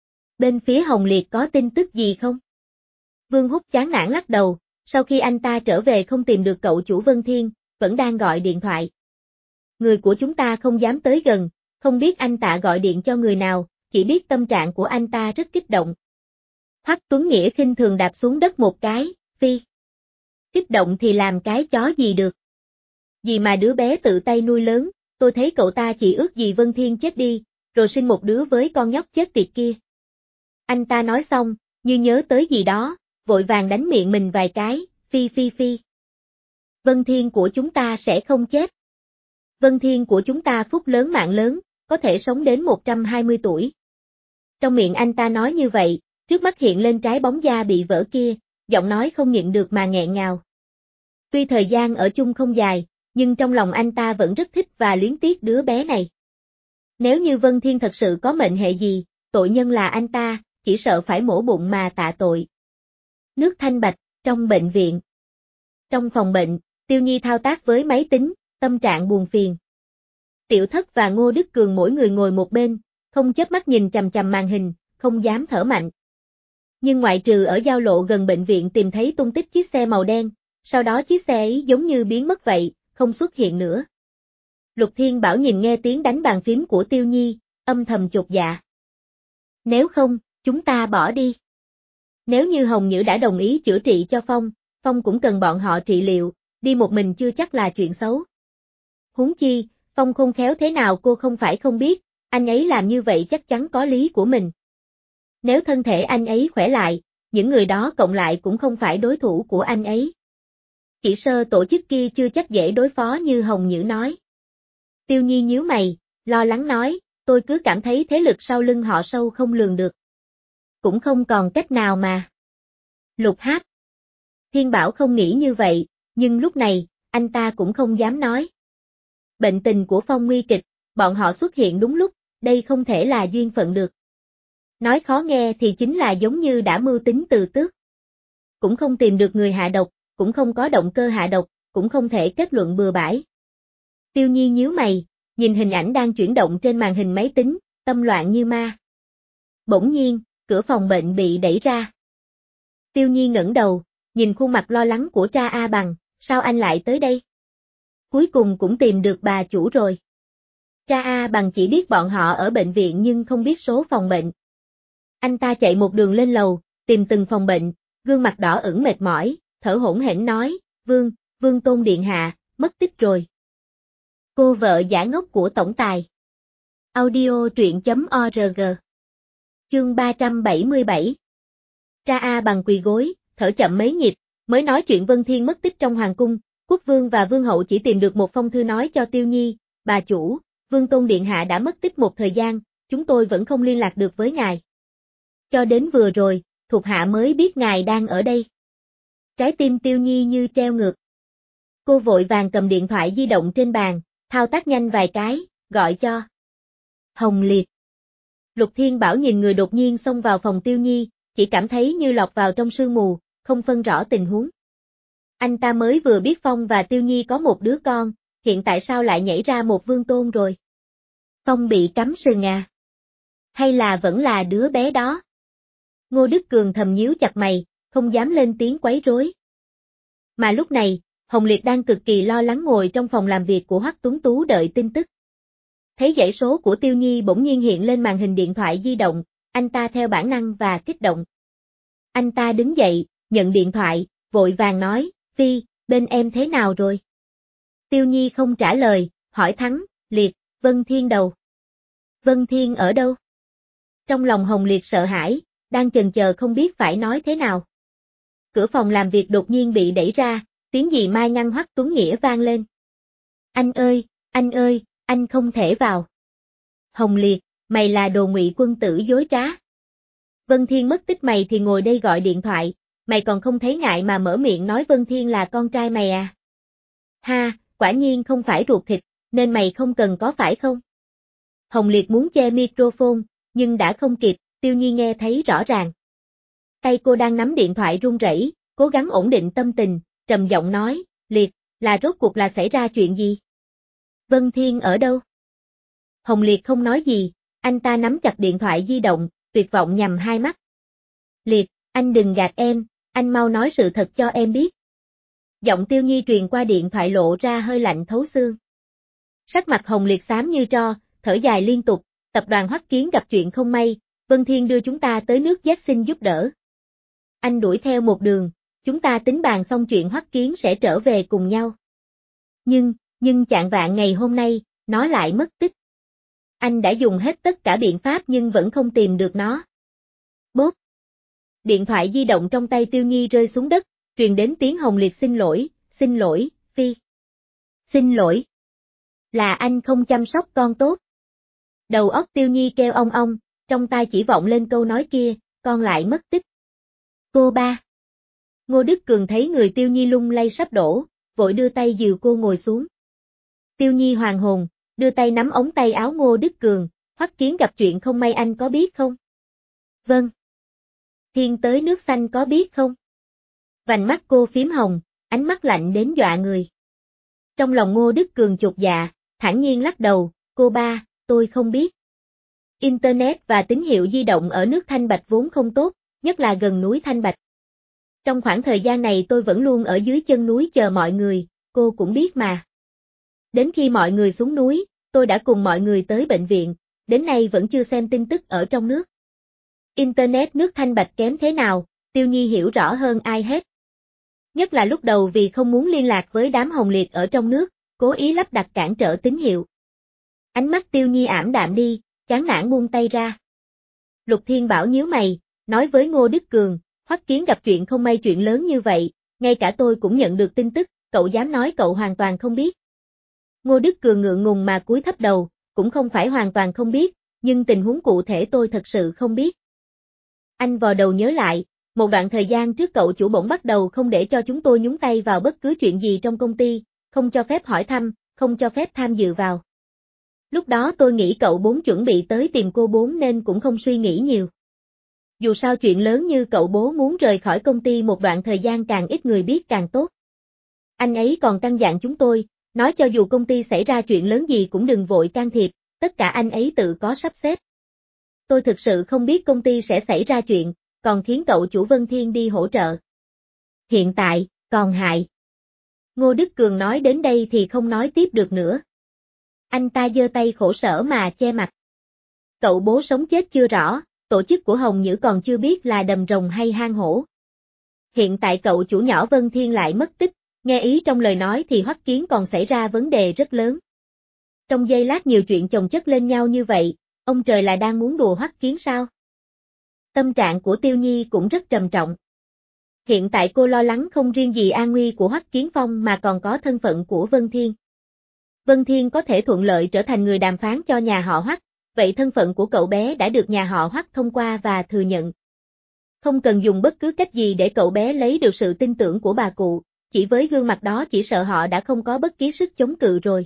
Bên phía Hồng Liệt có tin tức gì không? Vương Húc chán nản lắc đầu, sau khi anh ta trở về không tìm được cậu chủ Vân Thiên, vẫn đang gọi điện thoại. Người của chúng ta không dám tới gần, không biết anh ta gọi điện cho người nào, chỉ biết tâm trạng của anh ta rất kích động. Hoắc Tuấn Nghĩa khinh thường đạp xuống đất một cái, Phi. Kích động thì làm cái chó gì được. Gì mà đứa bé tự tay nuôi lớn, tôi thấy cậu ta chỉ ước gì Vân Thiên chết đi, rồi sinh một đứa với con nhóc chết tiệt kia. Anh ta nói xong, như nhớ tới gì đó, vội vàng đánh miệng mình vài cái, phi phi phi. Vân Thiên của chúng ta sẽ không chết. Vân Thiên của chúng ta phúc lớn mạng lớn, có thể sống đến 120 tuổi. Trong miệng anh ta nói như vậy, trước mắt hiện lên trái bóng da bị vỡ kia, giọng nói không nhịn được mà nghẹn ngào. Tuy thời gian ở chung không dài, nhưng trong lòng anh ta vẫn rất thích và luyến tiếc đứa bé này. Nếu như Vân Thiên thật sự có mệnh hệ gì, tội nhân là anh ta, chỉ sợ phải mổ bụng mà tạ tội. Nước thanh bạch, trong bệnh viện. Trong phòng bệnh, Tiêu Nhi thao tác với máy tính, tâm trạng buồn phiền. Tiểu Thất và Ngô Đức Cường mỗi người ngồi một bên, không chớp mắt nhìn chằm chằm màn hình, không dám thở mạnh. Nhưng ngoại trừ ở giao lộ gần bệnh viện tìm thấy tung tích chiếc xe màu đen, sau đó chiếc xe ấy giống như biến mất vậy, không xuất hiện nữa. Lục Thiên Bảo nhìn nghe tiếng đánh bàn phím của Tiêu Nhi, âm thầm chột dạ. Nếu không, chúng ta bỏ đi. Nếu như Hồng Nhữ đã đồng ý chữa trị cho Phong, Phong cũng cần bọn họ trị liệu, đi một mình chưa chắc là chuyện xấu. Huống chi, Phong khôn khéo thế nào cô không phải không biết, anh ấy làm như vậy chắc chắn có lý của mình. Nếu thân thể anh ấy khỏe lại, những người đó cộng lại cũng không phải đối thủ của anh ấy. Chỉ sơ tổ chức kia chưa chắc dễ đối phó như Hồng Nhữ nói. Tiêu Nhi nhíu mày, lo lắng nói, tôi cứ cảm thấy thế lực sau lưng họ sâu không lường được. Cũng không còn cách nào mà. Lục Hát. Thiên Bảo không nghĩ như vậy, nhưng lúc này, anh ta cũng không dám nói. Bệnh tình của Phong nguy kịch, bọn họ xuất hiện đúng lúc, đây không thể là duyên phận được. Nói khó nghe thì chính là giống như đã mưu tính từ tước. Cũng không tìm được người hạ độc, cũng không có động cơ hạ độc, cũng không thể kết luận bừa bãi. Tiêu Nhi nhíu mày, nhìn hình ảnh đang chuyển động trên màn hình máy tính, tâm loạn như ma. Bỗng nhiên, cửa phòng bệnh bị đẩy ra. Tiêu Nhi ngẩng đầu, nhìn khuôn mặt lo lắng của Tra A Bằng, sao anh lại tới đây? Cuối cùng cũng tìm được bà chủ rồi. Tra A Bằng chỉ biết bọn họ ở bệnh viện nhưng không biết số phòng bệnh. Anh ta chạy một đường lên lầu, tìm từng phòng bệnh, gương mặt đỏ ửng mệt mỏi, thở hổn hển nói, Vương Tôn Điện Hạ, mất tích rồi. Cô vợ giả ngốc của tổng tài. Audio truyện.org. Chương 377. Tra A Bằng quỳ gối, thở chậm mấy nhịp, mới nói chuyện Vân Thiên mất tích trong hoàng cung, quốc vương và vương hậu chỉ tìm được một phong thư nói cho Tiêu Nhi, bà chủ, Vương Tôn Điện Hạ đã mất tích một thời gian, chúng tôi vẫn không liên lạc được với ngài. Cho đến vừa rồi, thuộc hạ mới biết ngài đang ở đây. Trái tim Tiêu Nhi như treo ngược. Cô vội vàng cầm điện thoại di động trên bàn, thao tác nhanh vài cái, gọi cho Hồng Liệt. Lục Thiên Bảo nhìn người đột nhiên xông vào phòng Tiêu Nhi, chỉ cảm thấy như lọt vào trong sương mù, không phân rõ tình huống. Anh ta mới vừa biết Phong và Tiêu Nhi có một đứa con, hiện tại sao lại nhảy ra một Vương Tôn rồi? Phong bị cắm sừng à? Hay là vẫn là đứa bé đó? Ngô Đức Cường thầm nhíu chặt mày, không dám lên tiếng quấy rối. Mà lúc này, Hồng Liệt đang cực kỳ lo lắng ngồi trong phòng làm việc của Hoắc Tuấn Tú đợi tin tức. Thấy dãy số của Tiêu Nhi bỗng nhiên hiện lên màn hình điện thoại di động, anh ta theo bản năng và kích động. Anh ta đứng dậy, nhận điện thoại, vội vàng nói, Phi, bên em thế nào rồi? Tiêu Nhi không trả lời, hỏi Thắng, Liệt, Vân Thiên đâu? Vân Thiên ở đâu? Trong lòng Hồng Liệt sợ hãi, đang chần chờ không biết phải nói thế nào. Cửa phòng làm việc đột nhiên bị đẩy ra, tiếng dì Mai ngăn Hoắc Tuấn Nghĩa vang lên. Anh ơi, anh không thể vào. Hồng Liệt, mày là đồ ngụy quân tử dối trá. Vân Thiên mất tích mày thì ngồi đây gọi điện thoại, mày còn không thấy ngại mà mở miệng nói Vân Thiên là con trai mày à? Ha, quả nhiên không phải ruột thịt, nên mày không cần có phải không? Hồng Liệt muốn che microphone, nhưng đã không kịp, Tiêu Nhi nghe thấy rõ ràng. Tay cô đang nắm điện thoại run rẩy, cố gắng ổn định tâm tình, trầm giọng nói, Liệt, là rốt cuộc là xảy ra chuyện gì? Vân Thiên ở đâu? Hồng Liệt không nói gì, anh ta nắm chặt điện thoại di động, tuyệt vọng nhằm hai mắt. Liệt, anh đừng gạt em, anh mau nói sự thật cho em biết. Giọng Tiêu Nhi truyền qua điện thoại lộ ra hơi lạnh thấu xương. Sắc mặt Hồng Liệt xám như tro, thở dài liên tục, tập đoàn Hoắc Kiến gặp chuyện không may, Vân Thiên đưa chúng ta tới nước Giác xin giúp đỡ. Anh đuổi theo một đường, chúng ta tính bàn xong chuyện Hoắc Kiến sẽ trở về cùng nhau. Nhưng chạng vạng ngày hôm nay, nó lại mất tích. Anh đã dùng hết tất cả biện pháp nhưng vẫn không tìm được nó. Bốp. Điện thoại di động trong tay Tiêu Nhi rơi xuống đất, truyền đến tiếng Hồng Liệt xin lỗi, Phi. Xin lỗi. Là anh không chăm sóc con tốt. Đầu óc Tiêu Nhi kêu ong ong, trong tai chỉ vọng lên câu nói kia, con lại mất tích. Cô ba. Ngô Đức Cường thấy người Tiêu Nhi lung lay sắp đổ, vội đưa tay dìu cô ngồi xuống. Tiêu Nhi hoàn hồn, đưa tay nắm ống tay áo Ngô Đức Cường, Hoắc Kiến gặp chuyện không may anh có biết không? Vâng. Thiên tới nước xanh có biết không? Vành mắt cô phím hồng, ánh mắt lạnh đến dọa người. Trong lòng Ngô Đức Cường chột dạ, thản nhiên lắc đầu, cô ba, tôi không biết. Internet và tín hiệu di động ở nước Thanh Bạch vốn không tốt, nhất là gần núi Thanh Bạch. Trong khoảng thời gian này tôi vẫn luôn ở dưới chân núi chờ mọi người, cô cũng biết mà. Đến khi mọi người xuống núi, tôi đã cùng mọi người tới bệnh viện, đến nay vẫn chưa xem tin tức ở trong nước. Internet nước Thanh Bạch kém thế nào, Tiêu Nhi hiểu rõ hơn ai hết. Nhất là lúc đầu vì không muốn liên lạc với đám Hồng Liệt ở trong nước, cố ý lắp đặt cản trở tín hiệu. Ánh mắt Tiêu Nhi ảm đạm đi, chán nản buông tay ra. Lục Thiên Bảo nhíu mày, nói với Ngô Đức Cường, Hoắc Kiến gặp chuyện không may chuyện lớn như vậy, ngay cả tôi cũng nhận được tin tức, cậu dám nói cậu hoàn toàn không biết. Ngô Đức Cường ngượng ngùng mà cúi thấp đầu, cũng không phải hoàn toàn không biết, nhưng tình huống cụ thể tôi thật sự không biết. Anh vò đầu nhớ lại, một đoạn thời gian trước cậu chủ bỗng bắt đầu không để cho chúng tôi nhúng tay vào bất cứ chuyện gì trong công ty, không cho phép hỏi thăm, không cho phép tham dự vào. Lúc đó tôi nghĩ cậu bố chuẩn bị tới tìm cô bố nên cũng không suy nghĩ nhiều. Dù sao chuyện lớn như cậu bố muốn rời khỏi công ty một đoạn thời gian càng ít người biết càng tốt. Anh ấy còn căn dặn chúng tôi, nói cho dù công ty xảy ra chuyện lớn gì cũng đừng vội can thiệp, tất cả anh ấy tự có sắp xếp. Tôi thực sự không biết công ty sẽ xảy ra chuyện, còn khiến cậu chủ Vân Thiên đi hỗ trợ. Hiện tại, còn hại. Ngô Đức Cường nói đến đây thì không nói tiếp được nữa. Anh ta giơ tay khổ sở mà che mặt. Cậu bố sống chết chưa rõ, tổ chức của Hồng Nhữ còn chưa biết là đầm rồng hay hang hổ. Hiện tại cậu chủ nhỏ Vân Thiên lại mất tích, nghe ý trong lời nói thì Hoắc Kiến còn xảy ra vấn đề rất lớn. Trong giây lát nhiều chuyện chồng chất lên nhau như vậy, ông trời là đang muốn đùa Hoắc Kiến sao? Tâm trạng của Tiêu Nhi cũng rất trầm trọng. Hiện tại cô lo lắng không riêng gì an nguy của Hoắc Kiến Phong mà còn có thân phận của Vân Thiên. Vân Thiên có thể thuận lợi trở thành người đàm phán cho nhà họ Hoắc, vậy thân phận của cậu bé đã được nhà họ Hoắc thông qua và thừa nhận. Không cần dùng bất cứ cách gì để cậu bé lấy được sự tin tưởng của bà cụ, chỉ với gương mặt đó chỉ sợ họ đã không có bất kỳ sức chống cự rồi.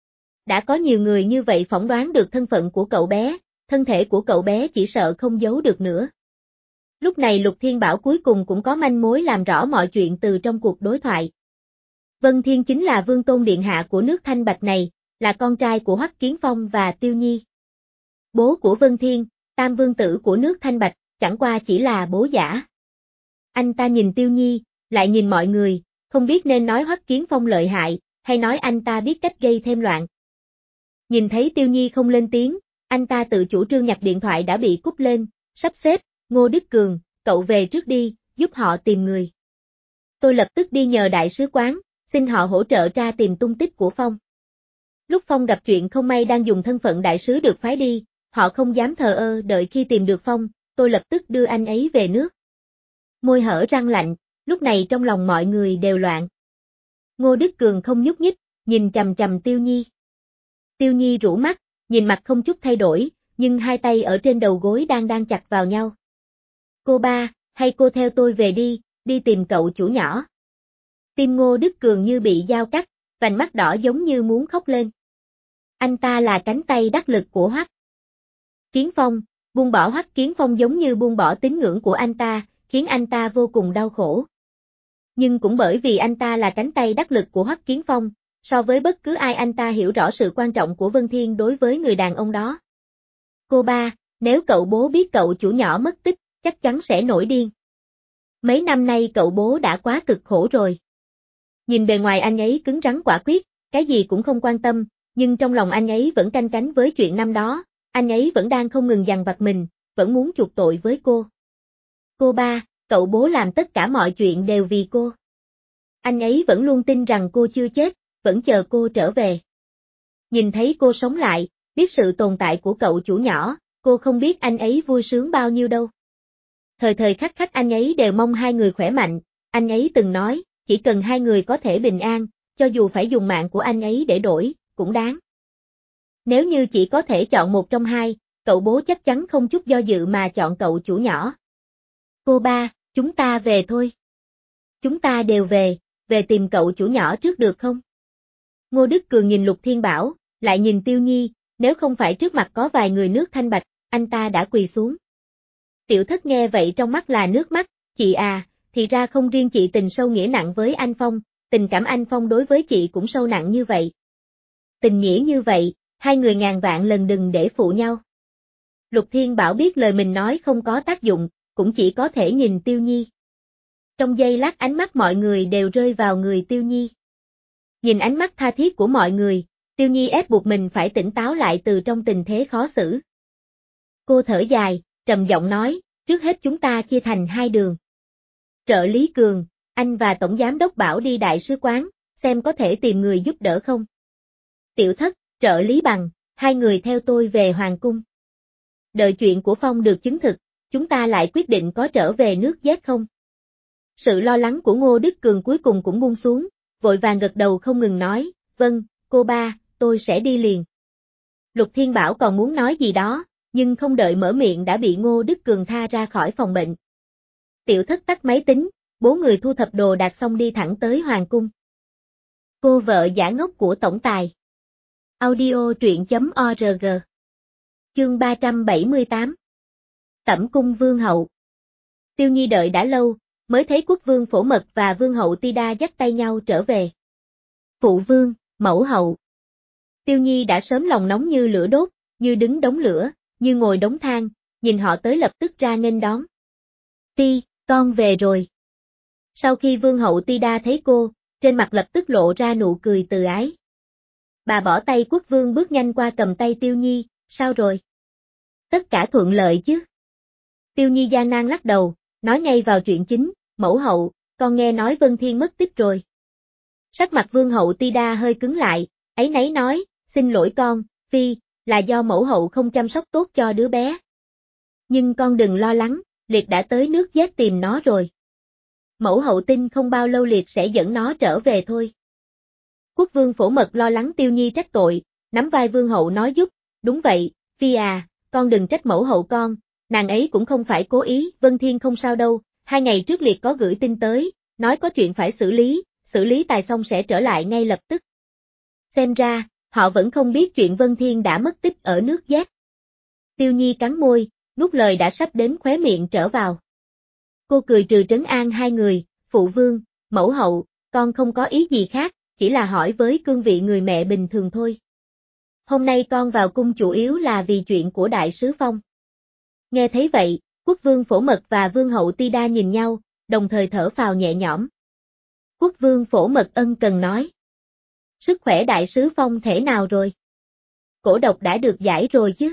Đã có nhiều người như vậy phỏng đoán được thân phận của cậu bé, thân thể của cậu bé chỉ sợ không giấu được nữa. Lúc này Lục Thiên Bảo cuối cùng cũng có manh mối làm rõ mọi chuyện từ trong cuộc đối thoại. Vân Thiên chính là vương tôn điện hạ của nước Thanh Bạch này, là con trai của Hoắc Kiến Phong và Tiêu Nhi. Bố của Vân Thiên, tam vương tử của nước Thanh Bạch, chẳng qua chỉ là bố giả. Anh ta nhìn Tiêu Nhi, lại nhìn mọi người, không biết nên nói Hoắc Kiến Phong lợi hại, hay nói anh ta biết cách gây thêm loạn. Nhìn thấy Tiêu Nhi không lên tiếng, anh ta tự chủ trương nhặt điện thoại đã bị cúp lên, sắp xếp, Ngô Đức Cường, cậu về trước đi, giúp họ tìm người. Tôi lập tức đi nhờ đại sứ quán, xin họ hỗ trợ tra tìm tung tích của Phong. Lúc Phong gặp chuyện không may đang dùng thân phận đại sứ được phái đi, họ không dám thờ ơ đợi khi tìm được Phong, tôi lập tức đưa anh ấy về nước. Môi hở răng lạnh, lúc này trong lòng mọi người đều loạn. Ngô Đức Cường không nhúc nhích, nhìn chằm chằm Tiêu Nhi. Tiêu Nhi rũ mắt, nhìn mặt không chút thay đổi, nhưng hai tay ở trên đầu gối đang chặt vào nhau. Cô ba, hay cô theo tôi về đi, đi tìm cậu chủ nhỏ. Tim Ngô Đức Cường như bị dao cắt, vành mắt đỏ giống như muốn khóc lên. Anh ta là cánh tay đắc lực của Hoắc Kiến Phong, buông bỏ Hoắc Kiến Phong giống như buông bỏ tín ngưỡng của anh ta, khiến anh ta vô cùng đau khổ. Nhưng cũng bởi vì anh ta là cánh tay đắc lực của Hoắc Kiến Phong, so với bất cứ ai anh ta hiểu rõ sự quan trọng của Vân Thiên đối với người đàn ông đó. Cô ba, nếu cậu bố biết cậu chủ nhỏ mất tích, chắc chắn sẽ nổi điên. Mấy năm nay cậu bố đã quá cực khổ rồi. Nhìn bề ngoài anh ấy cứng rắn quả quyết, cái gì cũng không quan tâm, nhưng trong lòng anh ấy vẫn canh cánh với chuyện năm đó, anh ấy vẫn đang không ngừng dằn vặt mình, vẫn muốn chuộc tội với cô. Cô ba, cậu bố làm tất cả mọi chuyện đều vì cô. Anh ấy vẫn luôn tin rằng cô chưa chết, vẫn chờ cô trở về. Nhìn thấy cô sống lại, biết sự tồn tại của cậu chủ nhỏ, cô không biết anh ấy vui sướng bao nhiêu đâu. Thời thời khắc khắc anh ấy đều mong hai người khỏe mạnh, anh ấy từng nói, chỉ cần hai người có thể bình an, cho dù phải dùng mạng của anh ấy để đổi, cũng đáng. Nếu như chỉ có thể chọn một trong hai, cậu bố chắc chắn không chút do dự mà chọn cậu chủ nhỏ. Cô ba, chúng ta về thôi. Chúng ta đều về tìm cậu chủ nhỏ trước được không? Ngô Đức Cường nhìn Lục Thiên Bảo, lại nhìn Tiêu Nhi, nếu không phải trước mặt có vài người nước thanh bạch, anh ta đã quỳ xuống. Tiểu Thất nghe vậy trong mắt là nước mắt, chị à, thì ra không riêng chị tình sâu nghĩa nặng với anh Phong, tình cảm anh Phong đối với chị cũng sâu nặng như vậy. Tình nghĩa như vậy, hai người ngàn vạn lần đừng để phụ nhau. Lục Thiên Bảo biết lời mình nói không có tác dụng, cũng chỉ có thể nhìn Tiêu Nhi. Trong giây lát ánh mắt mọi người đều rơi vào người Tiêu Nhi. Nhìn ánh mắt tha thiết của mọi người, Tiêu Nhi ép buộc mình phải tỉnh táo lại từ trong tình thế khó xử. Cô thở dài, trầm giọng nói, trước hết chúng ta chia thành hai đường. Trợ lý Cường, anh và Tổng Giám đốc Bảo đi đại sứ quán, xem có thể tìm người giúp đỡ không. Tiểu Thất, trợ lý Bằng, hai người theo tôi về Hoàng Cung. Đợi chuyện của Phong được chứng thực, chúng ta lại quyết định có trở về nước Z không. Sự lo lắng của Ngô Đức Cường cuối cùng cũng buông xuống, vội vàng gật đầu không ngừng nói, vâng, cô ba, tôi sẽ đi liền. Lục Thiên Bảo còn muốn nói gì đó, nhưng không đợi mở miệng đã bị Ngô Đức Cường tha ra khỏi phòng bệnh. Tiểu Thất tắt máy tính, bố người thu thập đồ đạc xong đi thẳng tới Hoàng Cung. Cô vợ giả ngốc của tổng tài. Audio truyện.org. Chương 378. Tẩm cung vương hậu. Tiêu Nhi đợi đã lâu, mới thấy quốc vương Phổ Mật và vương hậu Tida dắt tay nhau trở về. Phụ vương, mẫu hậu. Tiêu Nhi đã sớm lòng nóng như lửa đốt, như đứng đống lửa, như ngồi đống than, nhìn họ tới lập tức ra nghênh đón. Con về rồi. Sau khi vương hậu Tida thấy cô, trên mặt lập tức lộ ra nụ cười từ ái. Bà bỏ tay quốc vương bước nhanh qua cầm tay Tiêu Nhi, sao rồi? Tất cả thuận lợi chứ? Tiêu Nhi gian nan lắc đầu, nói ngay vào chuyện chính, mẫu hậu, con nghe nói Vân Thiên mất tích rồi. Sắc mặt vương hậu Tida hơi cứng lại, áy náy nói, xin lỗi con, Phi, là do mẫu hậu không chăm sóc tốt cho đứa bé. Nhưng con đừng lo lắng, Liệt đã tới nước Z tìm nó rồi. Mẫu hậu tin không bao lâu Liệt sẽ dẫn nó trở về thôi. Quốc vương Phổ Mật lo lắng Tiêu Nhi trách tội, nắm vai vương hậu nói giúp, đúng vậy, Phi à, con đừng trách mẫu hậu con, nàng ấy cũng không phải cố ý, Vân Thiên không sao đâu, 2 ngày trước Liệt có gửi tin tới, nói có chuyện phải xử lý tài xong sẽ trở lại ngay lập tức. Xem ra, họ vẫn không biết chuyện Vân Thiên đã mất tích ở nước Z. Tiêu Nhi cắn môi, nuốt lời đã sắp đến khóe miệng trở vào. Cô cười trừ trấn an hai người, phụ vương, mẫu hậu, con không có ý gì khác, chỉ là hỏi với cương vị người mẹ bình thường thôi. Hôm nay con vào cung chủ yếu là vì chuyện của đại sứ Phong. Nghe thấy vậy, quốc vương Phổ Mật và vương hậu Tida nhìn nhau, đồng thời thở phào nhẹ nhõm. Quốc vương Phổ Mật ân cần nói. Sức khỏe đại sứ Phong thể nào rồi? Cổ độc đã được giải rồi chứ?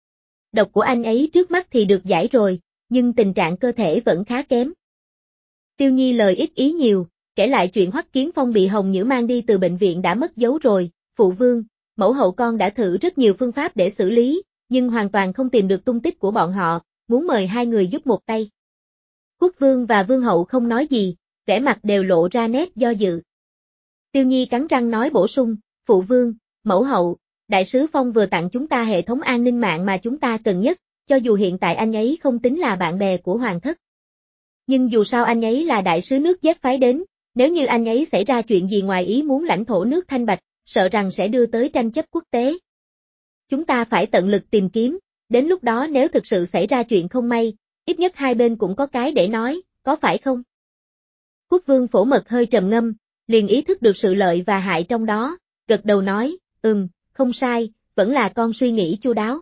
Độc của anh ấy trước mắt thì được giải rồi, nhưng tình trạng cơ thể vẫn khá kém. Tiêu Nhi lời ít ý nhiều, kể lại chuyện Hoắc Kiến Phong bị Hồng Nhữ mang đi từ bệnh viện đã mất dấu rồi, phụ vương, mẫu hậu con đã thử rất nhiều phương pháp để xử lý, nhưng hoàn toàn không tìm được tung tích của bọn họ, muốn mời hai người giúp một tay. Quốc vương và vương hậu không nói gì, vẻ mặt đều lộ ra nét do dự. Tiêu Nhi cắn răng nói bổ sung, phụ vương, mẫu hậu, đại sứ Phong vừa tặng chúng ta hệ thống an ninh mạng mà chúng ta cần nhất, cho dù hiện tại anh ấy không tính là bạn bè của hoàng thất. Nhưng dù sao anh ấy là đại sứ nước Z phái đến, nếu như anh ấy xảy ra chuyện gì ngoài ý muốn lãnh thổ nước Thanh Bạch, sợ rằng sẽ đưa tới tranh chấp quốc tế. Chúng ta phải tận lực tìm kiếm, đến lúc đó nếu thực sự xảy ra chuyện không may, ít nhất hai bên cũng có cái để nói, có phải không? Quốc vương Phổ Mật hơi trầm ngâm, liền ý thức được sự lợi và hại trong đó, gật đầu nói, không sai, vẫn là con suy nghĩ chu đáo.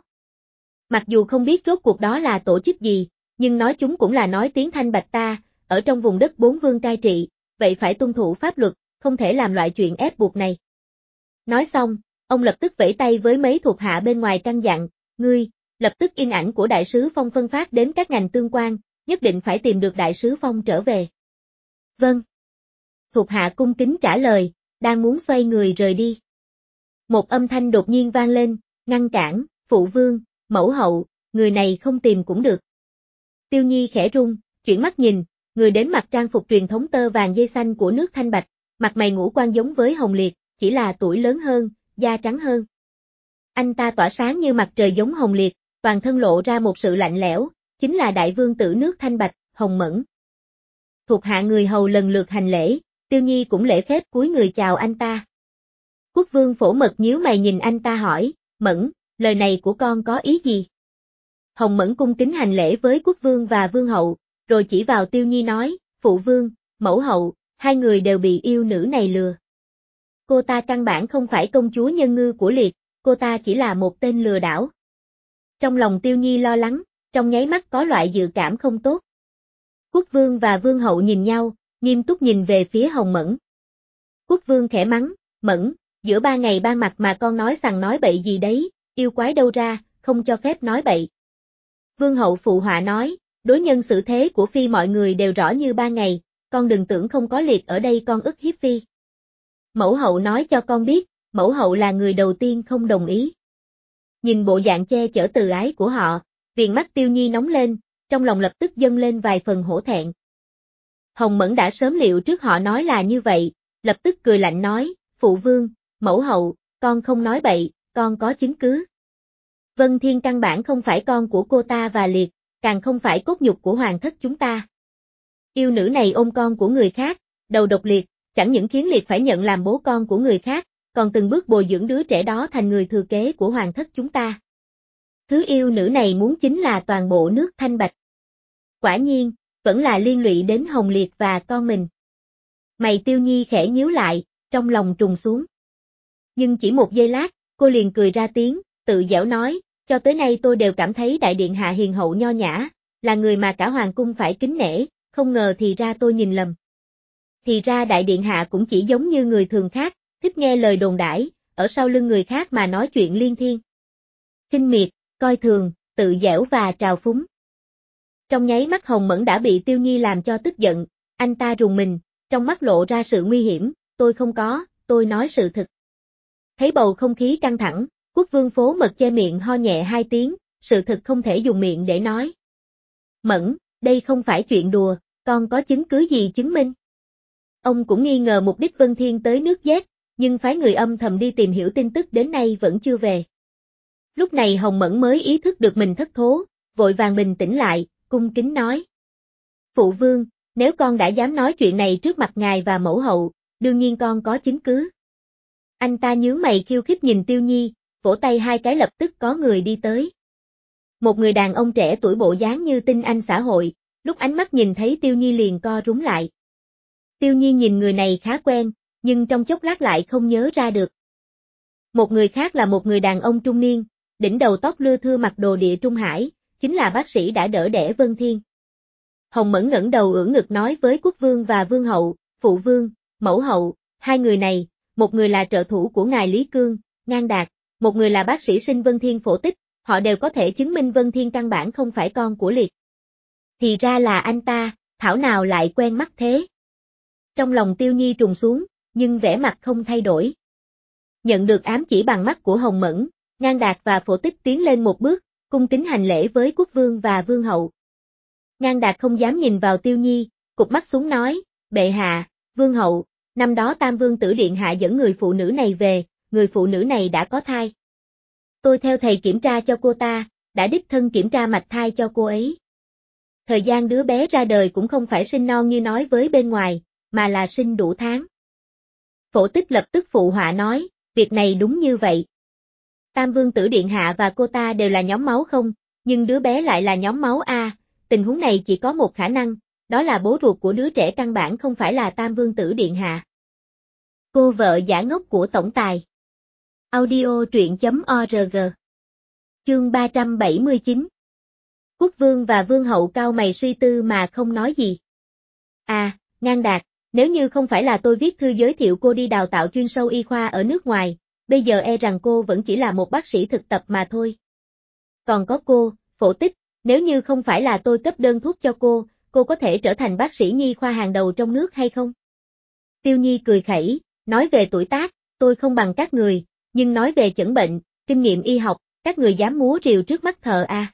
Mặc dù không biết rốt cuộc đó là tổ chức gì, nhưng nói chúng cũng là nói tiếng Thanh Bạch ta, ở trong vùng đất bốn vương cai trị, vậy phải tuân thủ pháp luật, không thể làm loại chuyện ép buộc này. Nói xong, ông lập tức vẫy tay với mấy thuộc hạ bên ngoài căn dặn, ngươi, lập tức in ảnh của đại sứ Phong phân phát đến các ngành tương quan, nhất định phải tìm được đại sứ Phong trở về. Vâng. Thuộc hạ cung kính trả lời, đang muốn xoay người rời đi. Một âm thanh đột nhiên vang lên, ngăn cản, phụ vương, mẫu hậu, người này không tìm cũng được. Tiêu Nhi khẽ run, chuyển mắt nhìn, người đến mặc trang phục truyền thống tơ vàng dây xanh của nước Thanh Bạch, mặt mày ngũ quan giống với Hồng Liệt, chỉ là tuổi lớn hơn, da trắng hơn. Anh ta tỏa sáng như mặt trời giống Hồng Liệt, toàn thân lộ ra một sự lạnh lẽo, chính là đại vương tử nước Thanh Bạch, Hồng Mẫn. Thuộc hạ người hầu lần lượt hành lễ, Tiêu Nhi cũng lễ phép cúi người chào anh ta. Quốc vương Phổ Mật nhíu mày nhìn anh ta hỏi, Mẫn, lời này của con có ý gì? Hồng Mẫn cung kính hành lễ với quốc vương và vương hậu, rồi chỉ vào Tiêu Nhi nói, phụ vương, mẫu hậu, hai người đều bị yêu nữ này lừa. Cô ta căn bản không phải công chúa Nhân Ngư của Liệt, cô ta chỉ là một tên lừa đảo. Trong lòng Tiêu Nhi lo lắng, trong nháy mắt có loại dự cảm không tốt. Quốc vương và vương hậu nhìn nhau, nghiêm túc nhìn về phía Hồng Mẫn. Quốc vương khẽ mắng, Mẫn, giữa 3 ngày 3 mặt mà con nói sằng nói bậy gì đấy, yêu quái đâu ra, không cho phép nói bậy. Vương hậu phụ họa nói, đối nhân xử thế của phi mọi người đều rõ như 3 ngày, con đừng tưởng không có Liệt ở đây con ức hiếp phi. Mẫu hậu nói cho con biết, mẫu hậu là người đầu tiên không đồng ý. Nhìn bộ dạng che chở từ ái của họ, viền mắt Tiêu Nhi nóng lên, trong lòng lập tức dâng lên vài phần hổ thẹn. Hồng Mẫn đã sớm liệu trước họ nói là như vậy, lập tức cười lạnh nói, phụ vương, mẫu hậu, con không nói bậy, con có chứng cứ. Vân Thiên căn bản không phải con của cô ta và Liệt, càng không phải cốt nhục của hoàng thất chúng ta. Yêu nữ này ôm con của người khác, đầu độc Liệt, chẳng những khiến Liệt phải nhận làm bố con của người khác, còn từng bước bồi dưỡng đứa trẻ đó thành người thừa kế của hoàng thất chúng ta. Thứ yêu nữ này muốn chính là toàn bộ nước Thanh Bạch. Quả nhiên, vẫn là liên lụy đến Hồng Liệt và con mình. Mày Tiêu Nhi khẽ nhíu lại, trong lòng trùng xuống. Nhưng chỉ một giây lát, cô liền cười ra tiếng, tự giễu nói, cho tới nay tôi đều cảm thấy đại điện hạ hiền hậu nho nhã, là người mà cả hoàng cung phải kính nể, không ngờ thì ra tôi nhìn lầm. Thì ra đại điện hạ cũng chỉ giống như người thường khác, thích nghe lời đồn đãi, ở sau lưng người khác mà nói chuyện liên thiên. Khinh miệt, coi thường, tự giễu và trào phúng. Trong nháy mắt Hồng Mẫn đã bị Tiêu Nhi làm cho tức giận, anh ta rùng mình, trong mắt lộ ra sự nguy hiểm, tôi không có, tôi nói sự thật. Thấy bầu không khí căng thẳng, quốc vương Phố Mật che miệng ho nhẹ 2 tiếng, sự thật không thể dùng miệng để nói. Mẫn, đây không phải chuyện đùa, con có chứng cứ gì chứng minh? Ông cũng nghi ngờ mục đích Vân Thiên tới nước Z, nhưng phái người âm thầm đi tìm hiểu tin tức đến nay vẫn chưa về. Lúc này Hồng Mẫn mới ý thức được mình thất thố, vội vàng bình tĩnh lại, cung kính nói. Phụ vương, nếu con đã dám nói chuyện này trước mặt ngài và mẫu hậu, đương nhiên con có chứng cứ. Anh ta nhướng mày khiêu khích nhìn Tiêu Nhi, vỗ tay 2 cái lập tức có người đi tới. Một người đàn ông trẻ tuổi bộ dáng như tinh anh xã hội, lúc ánh mắt nhìn thấy Tiêu Nhi liền co rúm lại. Tiêu Nhi nhìn người này khá quen, nhưng trong chốc lát lại không nhớ ra được. Một người khác là một người đàn ông trung niên, đỉnh đầu tóc lưa thưa mặc đồ địa Trung Hải, chính là bác sĩ đã đỡ đẻ Vân Thiên. Hồng Mẫn ngẩng đầu ưỡn ngực nói với quốc vương và vương hậu, phụ vương, mẫu hậu, 2 người này, một người là trợ thủ của ngài Lý Cương, Ngang Đạt, một người là bác sĩ sinh Vân Thiên Phổ Tích, họ đều có thể chứng minh Vân Thiên căn bản không phải con của Liệt. Thì ra là anh ta, thảo nào lại quen mắt thế. Trong lòng Tiêu Nhi trùng xuống, nhưng vẻ mặt không thay đổi. Nhận được ám chỉ bằng mắt của Hồng Mẫn, Ngang Đạt và Phổ Tích tiến lên một bước, cung kính hành lễ với quốc vương và vương hậu. Ngang Đạt không dám nhìn vào Tiêu Nhi, cụp mắt xuống nói, bệ hạ, vương hậu, năm đó Tam Vương Tử Điện hạ dẫn người phụ nữ này về, người phụ nữ này đã có thai. Tôi theo thầy kiểm tra cho cô ta, đã đích thân kiểm tra mạch thai cho cô ấy. Thời gian đứa bé ra đời cũng không phải sinh non như nói với bên ngoài, mà là sinh đủ tháng. Phổ Tích lập tức phụ họa nói, việc này đúng như vậy. Tam Vương Tử Điện hạ và cô ta đều là nhóm máu không, nhưng đứa bé lại là nhóm máu A, tình huống này chỉ có một khả năng, đó là bố ruột của đứa trẻ căn bản không phải là Tam Vương Tử Điện hạ. Cô vợ giả ngốc của tổng tài. Audio truyện.org. Chương 379. Quốc vương và vương hậu cao mày suy tư mà không nói gì. À, Ngang Đạt, nếu như không phải là tôi viết thư giới thiệu cô đi đào tạo chuyên sâu y khoa ở nước ngoài, bây giờ e rằng cô vẫn chỉ là một bác sĩ thực tập mà thôi. Còn có cô, Phổ Tích, nếu như không phải là tôi cấp đơn thuốc cho cô có thể trở thành bác sĩ nhi khoa hàng đầu trong nước hay không? Tiêu Nhi cười khẩy, nói về tuổi tác, tôi không bằng các người, nhưng nói về chẩn bệnh, kinh nghiệm y học, các người dám múa rìu trước mắt thờ à.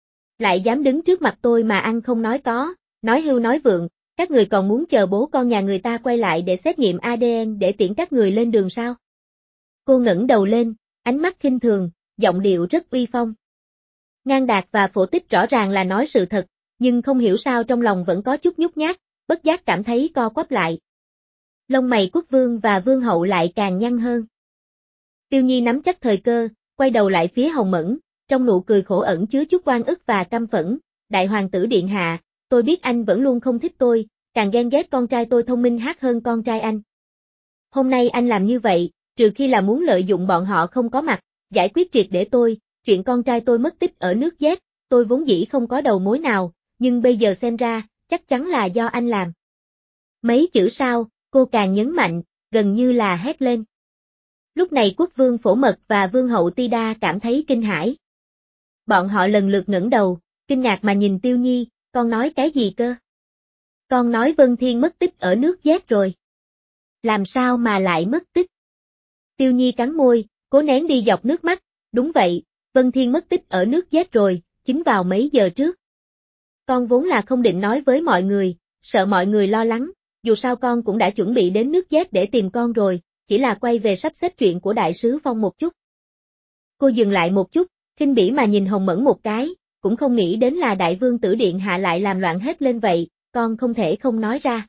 Lại dám đứng trước mặt tôi mà ăn không nói có, nói hưu nói vượng, các người còn muốn chờ bố con nhà người ta quay lại để xét nghiệm ADN để tiễn các người lên đường sao? Cô ngẩng đầu lên, ánh mắt khinh thường, giọng điệu rất uy phong. Ngang Đạt và Phổ Tích rõ ràng là nói sự thật, nhưng không hiểu sao trong lòng vẫn có chút nhút nhát, bất giác cảm thấy co quắp lại. Lông mày Quốc Vương và Vương Hậu lại càng nhăn hơn. Tiêu Nhi nắm chắc thời cơ, quay đầu lại phía Hồng Mẫn, trong nụ cười khổ ẩn chứa chút oan ức và căm phẫn. Đại hoàng tử điện hạ, tôi biết anh vẫn luôn không thích tôi, càng ghen ghét con trai tôi thông minh hát hơn con trai anh. Hôm nay anh làm như vậy, trừ khi là muốn lợi dụng bọn họ không có mặt, giải quyết triệt để tôi, chuyện con trai tôi mất tích ở nước Z, tôi vốn dĩ không có đầu mối nào, nhưng bây giờ xem ra, chắc chắn là do anh làm. Mấy chữ sau, cô càng nhấn mạnh, gần như là hét lên. Lúc này Quốc Vương Phổ Mật và Vương Hậu Ti Đa cảm thấy kinh hãi. Bọn họ lần lượt ngẩng đầu, kinh ngạc mà nhìn Tiêu Nhi, con nói cái gì cơ? Con nói Vân Thiên mất tích ở nước Z rồi. Làm sao mà lại mất tích? Tiêu Nhi cắn môi, cố nén đi dọc nước mắt, đúng vậy, Vân Thiên mất tích ở nước Z rồi, chính vào mấy giờ trước. Con vốn là không định nói với mọi người, sợ mọi người lo lắng, dù sao con cũng đã chuẩn bị đến nước Z để tìm con rồi, chỉ là quay về sắp xếp chuyện của Đại sứ Phong một chút. Cô dừng lại một chút, khinh bỉ mà nhìn Hồng Mẫn một cái, cũng không nghĩ đến là Đại Vương Tử Điện hạ lại làm loạn hết lên vậy, con không thể không nói ra.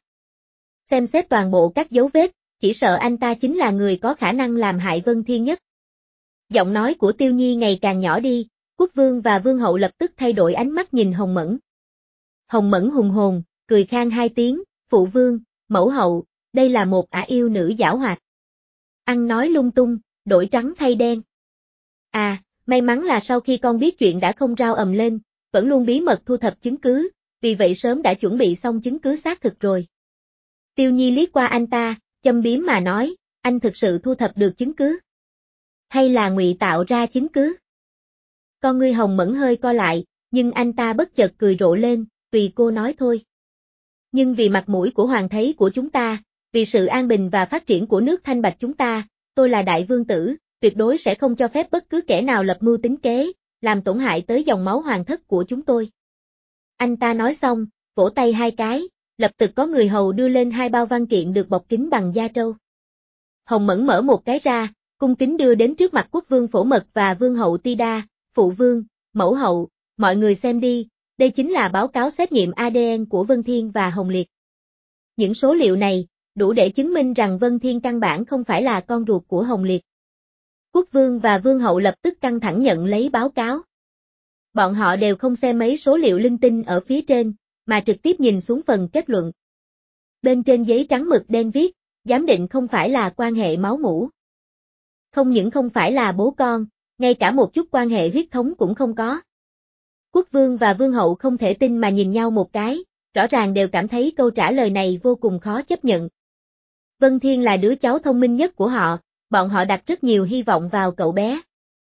Xem xét toàn bộ các dấu vết, chỉ sợ anh ta chính là người có khả năng làm hại Vân Thiên nhất. Giọng nói của Tiêu Nhi ngày càng nhỏ đi, Quốc Vương và Vương Hậu lập tức thay đổi ánh mắt nhìn Hồng Mẫn. Hồng Mẫn hùng hồn, cười khang hai tiếng, phụ vương, mẫu hậu, đây là một ả yêu nữ giảo hoạt. Ăn nói lung tung, đổi trắng thay đen. À, may mắn là sau khi con biết chuyện đã không rao ầm lên, vẫn luôn bí mật thu thập chứng cứ, vì vậy sớm đã chuẩn bị xong chứng cứ xác thực rồi. Tiêu Nhi liếc qua anh ta, châm biếm mà nói, anh thực sự thu thập được chứng cứ? Hay là ngụy tạo ra chứng cứ? Con ngươi Hồng Mẫn hơi co lại, nhưng anh ta bất chợt cười rộ lên, tùy cô nói thôi. Nhưng vì mặt mũi của hoàng thấy của chúng ta, vì sự an bình và phát triển của nước Thanh Bạch chúng ta, tôi là đại vương tử, tuyệt đối sẽ không cho phép bất cứ kẻ nào lập mưu tính kế, làm tổn hại tới dòng máu hoàng thất của chúng tôi. Anh ta nói xong, vỗ tay hai cái, lập tức có người hầu đưa lên hai bao văn kiện được bọc kín bằng da trâu. Hồng Mẫn mở một cái ra, cung kính đưa đến trước mặt Quốc Vương Phổ Mật và Vương Hậu Ti Đa, phụ vương, mẫu hậu, mọi người xem đi, đây chính là báo cáo xét nghiệm ADN của Vân Thiên và Hồng Liệt. Những số liệu này, đủ để chứng minh rằng Vân Thiên căn bản không phải là con ruột của Hồng Liệt. Quốc Vương và Vương Hậu lập tức căng thẳng nhận lấy báo cáo. Bọn họ đều không xem mấy số liệu linh tinh ở phía trên, mà trực tiếp nhìn xuống phần kết luận. Bên trên giấy trắng mực đen viết, giám định không phải là quan hệ máu mủ. Không những không phải là bố con, ngay cả một chút quan hệ huyết thống cũng không có. Quốc Vương và Vương Hậu không thể tin mà nhìn nhau một cái, rõ ràng đều cảm thấy câu trả lời này vô cùng khó chấp nhận. Vân Thiên là đứa cháu thông minh nhất của họ, bọn họ đặt rất nhiều hy vọng vào cậu bé.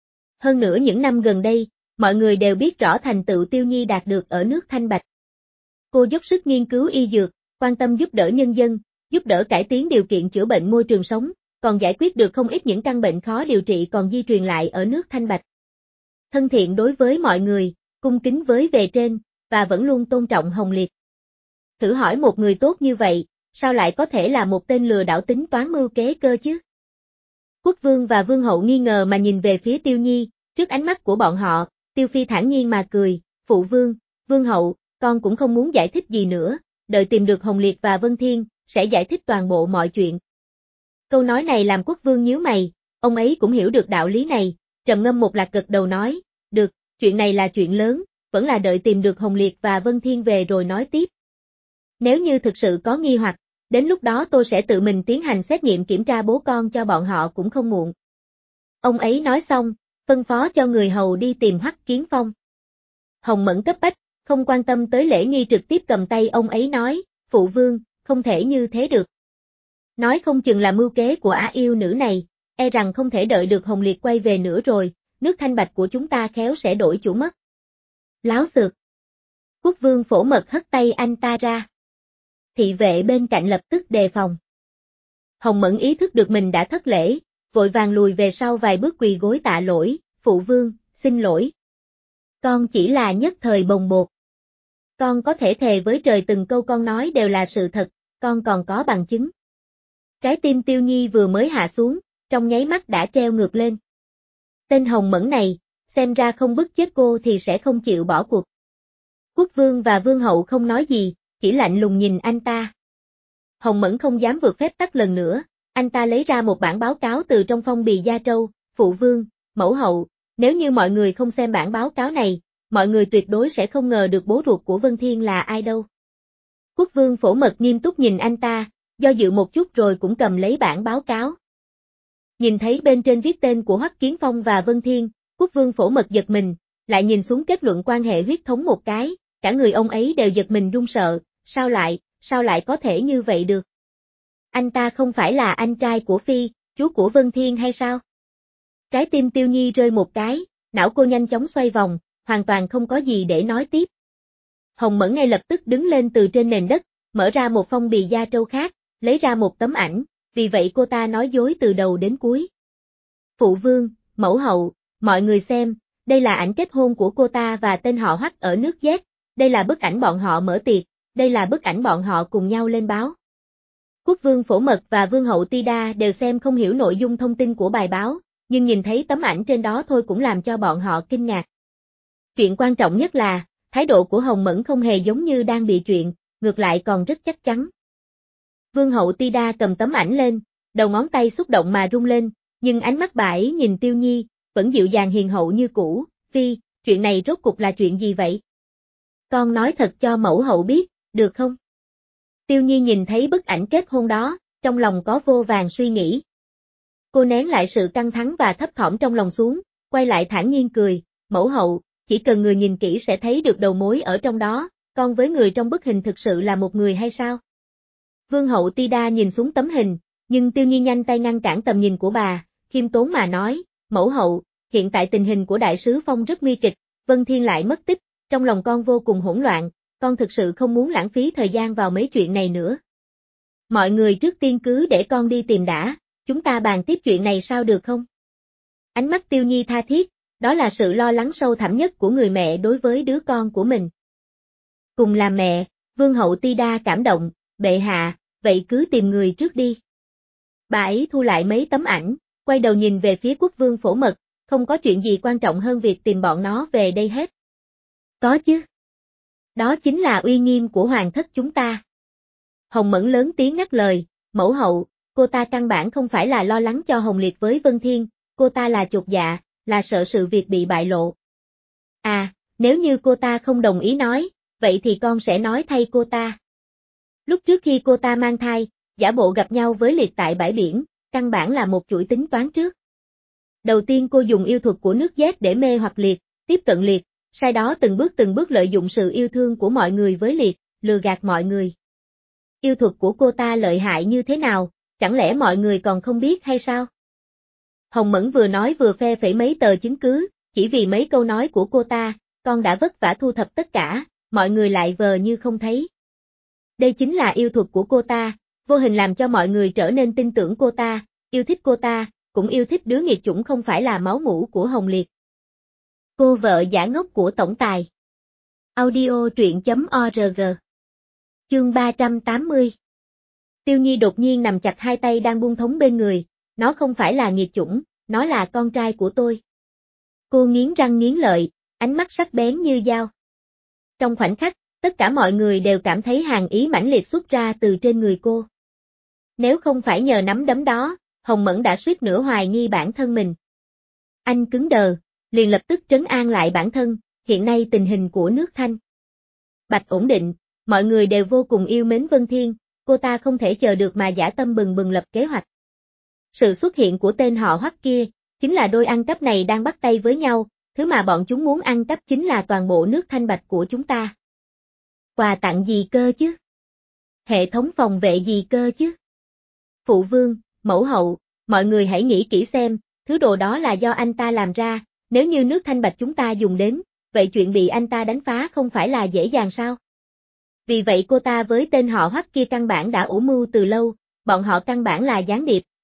Hơn nữa những năm gần đây, mọi người đều biết rõ thành tựu Tiêu Nhi đạt được ở nước Thanh Bạch. Cô dốc sức nghiên cứu y dược, quan tâm giúp đỡ nhân dân, giúp đỡ cải tiến điều kiện chữa bệnh môi trường sống, còn giải quyết được không ít những căn bệnh khó điều trị còn di truyền lại ở nước Thanh Bạch. Thân thiện đối với mọi người, cung kính với về trên, và vẫn luôn tôn trọng Hồng Liệt. Thử hỏi một người tốt như vậy, sao lại có thể là một tên lừa đảo tính toán mưu kế cơ chứ? Quốc Vương và Vương Hậu nghi ngờ mà nhìn về phía Tiêu Nhi, trước ánh mắt của bọn họ, Tiêu Phi thản nhiên mà cười, phụ vương, Vương Hậu, con cũng không muốn giải thích gì nữa, đợi tìm được Hồng Liệt và Vân Thiên, sẽ giải thích toàn bộ mọi chuyện. Câu nói này làm Quốc Vương nhíu mày, ông ấy cũng hiểu được đạo lý này, trầm ngâm một lạc gật đầu nói, được, chuyện này là chuyện lớn, vẫn là đợi tìm được Hồng Liệt và Vân Thiên về rồi nói tiếp. Nếu như thực sự có nghi hoặc, đến lúc đó tôi sẽ tự mình tiến hành xét nghiệm kiểm tra bố con cho bọn họ cũng không muộn. Ông ấy nói xong, phân phó cho người hầu đi tìm Hoắc Kiến Phong. Hồng Mẫn cấp bách, không quan tâm tới lễ nghi trực tiếp cầm tay ông ấy nói, phụ vương, không thể như thế được. Nói không chừng là mưu kế của ả yêu nữ này, e rằng không thể đợi được Hồng Liệt quay về nữa rồi, nước Thanh Bạch của chúng ta khéo sẽ đổi chủ mất. Láo xược. Quốc Vương Phổ Mật hất tay anh ta ra. Thị vệ bên cạnh lập tức đề phòng. Hồng Mẫn ý thức được mình đã thất lễ, vội vàng lùi về sau vài bước quỳ gối tạ lỗi, phụ vương, xin lỗi. Con chỉ là nhất thời bồng bột. Con có thể thề với trời từng câu con nói đều là sự thật, con còn có bằng chứng. Trái tim Tiêu Nhi vừa mới hạ xuống, trong nháy mắt đã treo ngược lên. Tên Hồng Mẫn này, xem ra không bức chết cô thì sẽ không chịu bỏ cuộc. Quốc vương và vương hậu không nói gì, chỉ lạnh lùng nhìn anh ta. Hồng Mẫn không dám vượt phép tắc lần nữa, anh ta lấy ra một bản báo cáo từ trong phong bì da trâu, phụ vương, mẫu hậu, nếu như mọi người không xem bản báo cáo này, mọi người tuyệt đối sẽ không ngờ được bố ruột của Vân Thiên là ai đâu. Quốc vương Phổ Mật nghiêm túc nhìn anh ta, do dự một chút rồi cũng cầm lấy bản báo cáo. Nhìn thấy bên trên viết tên của Hoắc Kiến Phong và Vân Thiên, Quốc vương Phổ Mật giật mình, lại nhìn xuống kết luận quan hệ huyết thống một cái, cả người ông ấy đều giật mình run sợ, sao lại có thể như vậy được? Anh ta không phải là anh trai của Phi, chú của Vân Thiên hay sao? Trái tim Tiêu Nhi rơi một cái, não cô nhanh chóng xoay vòng, hoàn toàn không có gì để nói tiếp. Hồng Mẫn ngay lập tức đứng lên từ trên nền đất, mở ra một phong bì da trâu khác, lấy ra một tấm ảnh, vì vậy cô ta nói dối từ đầu đến cuối. Phụ vương, mẫu hậu, mọi người xem, đây là ảnh kết hôn của cô ta và tên họ Hoắc ở nước Z, đây là bức ảnh bọn họ mở tiệc, đây là bức ảnh bọn họ cùng nhau lên báo. Quốc vương Phổ Mật và vương hậu Tida đều xem không hiểu nội dung thông tin của bài báo, nhưng nhìn thấy tấm ảnh trên đó thôi cũng làm cho bọn họ kinh ngạc. Chuyện quan trọng nhất là, thái độ của Hồng Mẫn không hề giống như đang bị chuyện, ngược lại còn rất chắc chắn. Vương hậu Tida cầm tấm ảnh lên, đầu ngón tay xúc động mà rung lên, nhưng ánh mắt bà ấy nhìn Tiêu Nhi, vẫn dịu dàng hiền hậu như cũ, Phi, chuyện này rốt cục là chuyện gì vậy? Con nói thật cho mẫu hậu biết, được không? Tiêu Nhi nhìn thấy bức ảnh kết hôn đó, trong lòng có vô vàn suy nghĩ. Cô nén lại sự căng thẳng và thấp thỏm trong lòng xuống, quay lại thản nhiên cười, mẫu hậu, chỉ cần người nhìn kỹ sẽ thấy được đầu mối ở trong đó, con với người trong bức hình thực sự là một người hay sao? Vương hậu Tida nhìn xuống tấm hình, nhưng Tiêu Nhi nhanh tay ngăn cản tầm nhìn của bà, khiêm tốn mà nói, mẫu hậu, hiện tại tình hình của đại sứ Phong rất nguy kịch, Vân Thiên lại mất tích, trong lòng con vô cùng hỗn loạn, con thực sự không muốn lãng phí thời gian vào mấy chuyện này nữa. Mọi người trước tiên cứ để con đi tìm đã, chúng ta bàn tiếp chuyện này sao được không? Ánh mắt Tiêu Nhi tha thiết, đó là sự lo lắng sâu thẳm nhất của người mẹ đối với đứa con của mình. Cùng là mẹ, Vương hậu Tida cảm động, bệ hạ, vậy cứ tìm người trước đi. Bà ấy thu lại mấy tấm ảnh, quay đầu nhìn về phía quốc vương Phổ Mật, không có chuyện gì quan trọng hơn việc tìm bọn nó về đây hết. Có chứ. Đó chính là uy nghiêm của hoàng thất chúng ta. Hồng Mẫn lớn tiếng ngắt lời, mẫu hậu, cô ta căn bản không phải là lo lắng cho Hồng Liệt với Vân Thiên, cô ta là chột dạ, là sợ sự việc bị bại lộ. À, nếu như cô ta không đồng ý nói, vậy thì con sẽ nói thay cô ta. Lúc trước khi cô ta mang thai, giả bộ gặp nhau với Liệt tại bãi biển, căn bản là một chuỗi tính toán trước. Đầu tiên cô dùng yêu thuật của nước Z để mê hoặc Liệt, tiếp cận Liệt, sau đó từng bước lợi dụng sự yêu thương của mọi người với Liệt, lừa gạt mọi người. Yêu thuật của cô ta lợi hại như thế nào, chẳng lẽ mọi người còn không biết hay sao? Hồng Mẫn vừa nói vừa phe phẩy mấy tờ chứng cứ, chỉ vì mấy câu nói của cô ta, con đã vất vả thu thập tất cả, mọi người lại vờ như không thấy. Đây chính là yêu thuật của cô ta, vô hình làm cho mọi người trở nên tin tưởng cô ta, yêu thích cô ta, cũng yêu thích đứa nghiệt chủng không phải là máu mủ của Hồng Liệt. Cô vợ giả ngốc của tổng tài. Audio truyện.org. Chương 380. Tiêu Nhi đột nhiên nằm chặt hai tay đang buông thống bên người, nó không phải là nghiệt chủng, nó là con trai của tôi. Cô nghiến răng nghiến lợi, ánh mắt sắc bén như dao. Trong khoảnh khắc, tất cả mọi người đều cảm thấy hàn ý mãnh liệt xuất ra từ trên người cô. Nếu không phải nhờ nắm đấm đó, Hồng Mẫn đã suýt nữa hoài nghi bản thân mình. Anh cứng đờ, liền lập tức trấn an lại bản thân, hiện nay tình hình của nước Thanh Bạch ổn định, mọi người đều vô cùng yêu mến Vân Thiên, cô ta không thể chờ được mà dã tâm bừng bừng lập kế hoạch. Sự xuất hiện của tên họ Hoắc kia, chính là đôi ăn cắp này đang bắt tay với nhau, thứ mà bọn chúng muốn ăn cắp chính là toàn bộ nước Thanh Bạch của chúng ta. Quà tặng gì cơ chứ? Hệ thống phòng vệ gì cơ chứ? Phụ vương, mẫu hậu, mọi người hãy nghĩ kỹ xem, thứ đồ đó là do anh ta làm ra, nếu như nước Thanh Bạch chúng ta dùng đến, vậy chuyện bị anh ta đánh phá không phải là dễ dàng sao? Vì vậy cô ta với tên họ Hoắc kia căn bản đã ủ mưu từ lâu, bọn họ căn bản là gián điệp,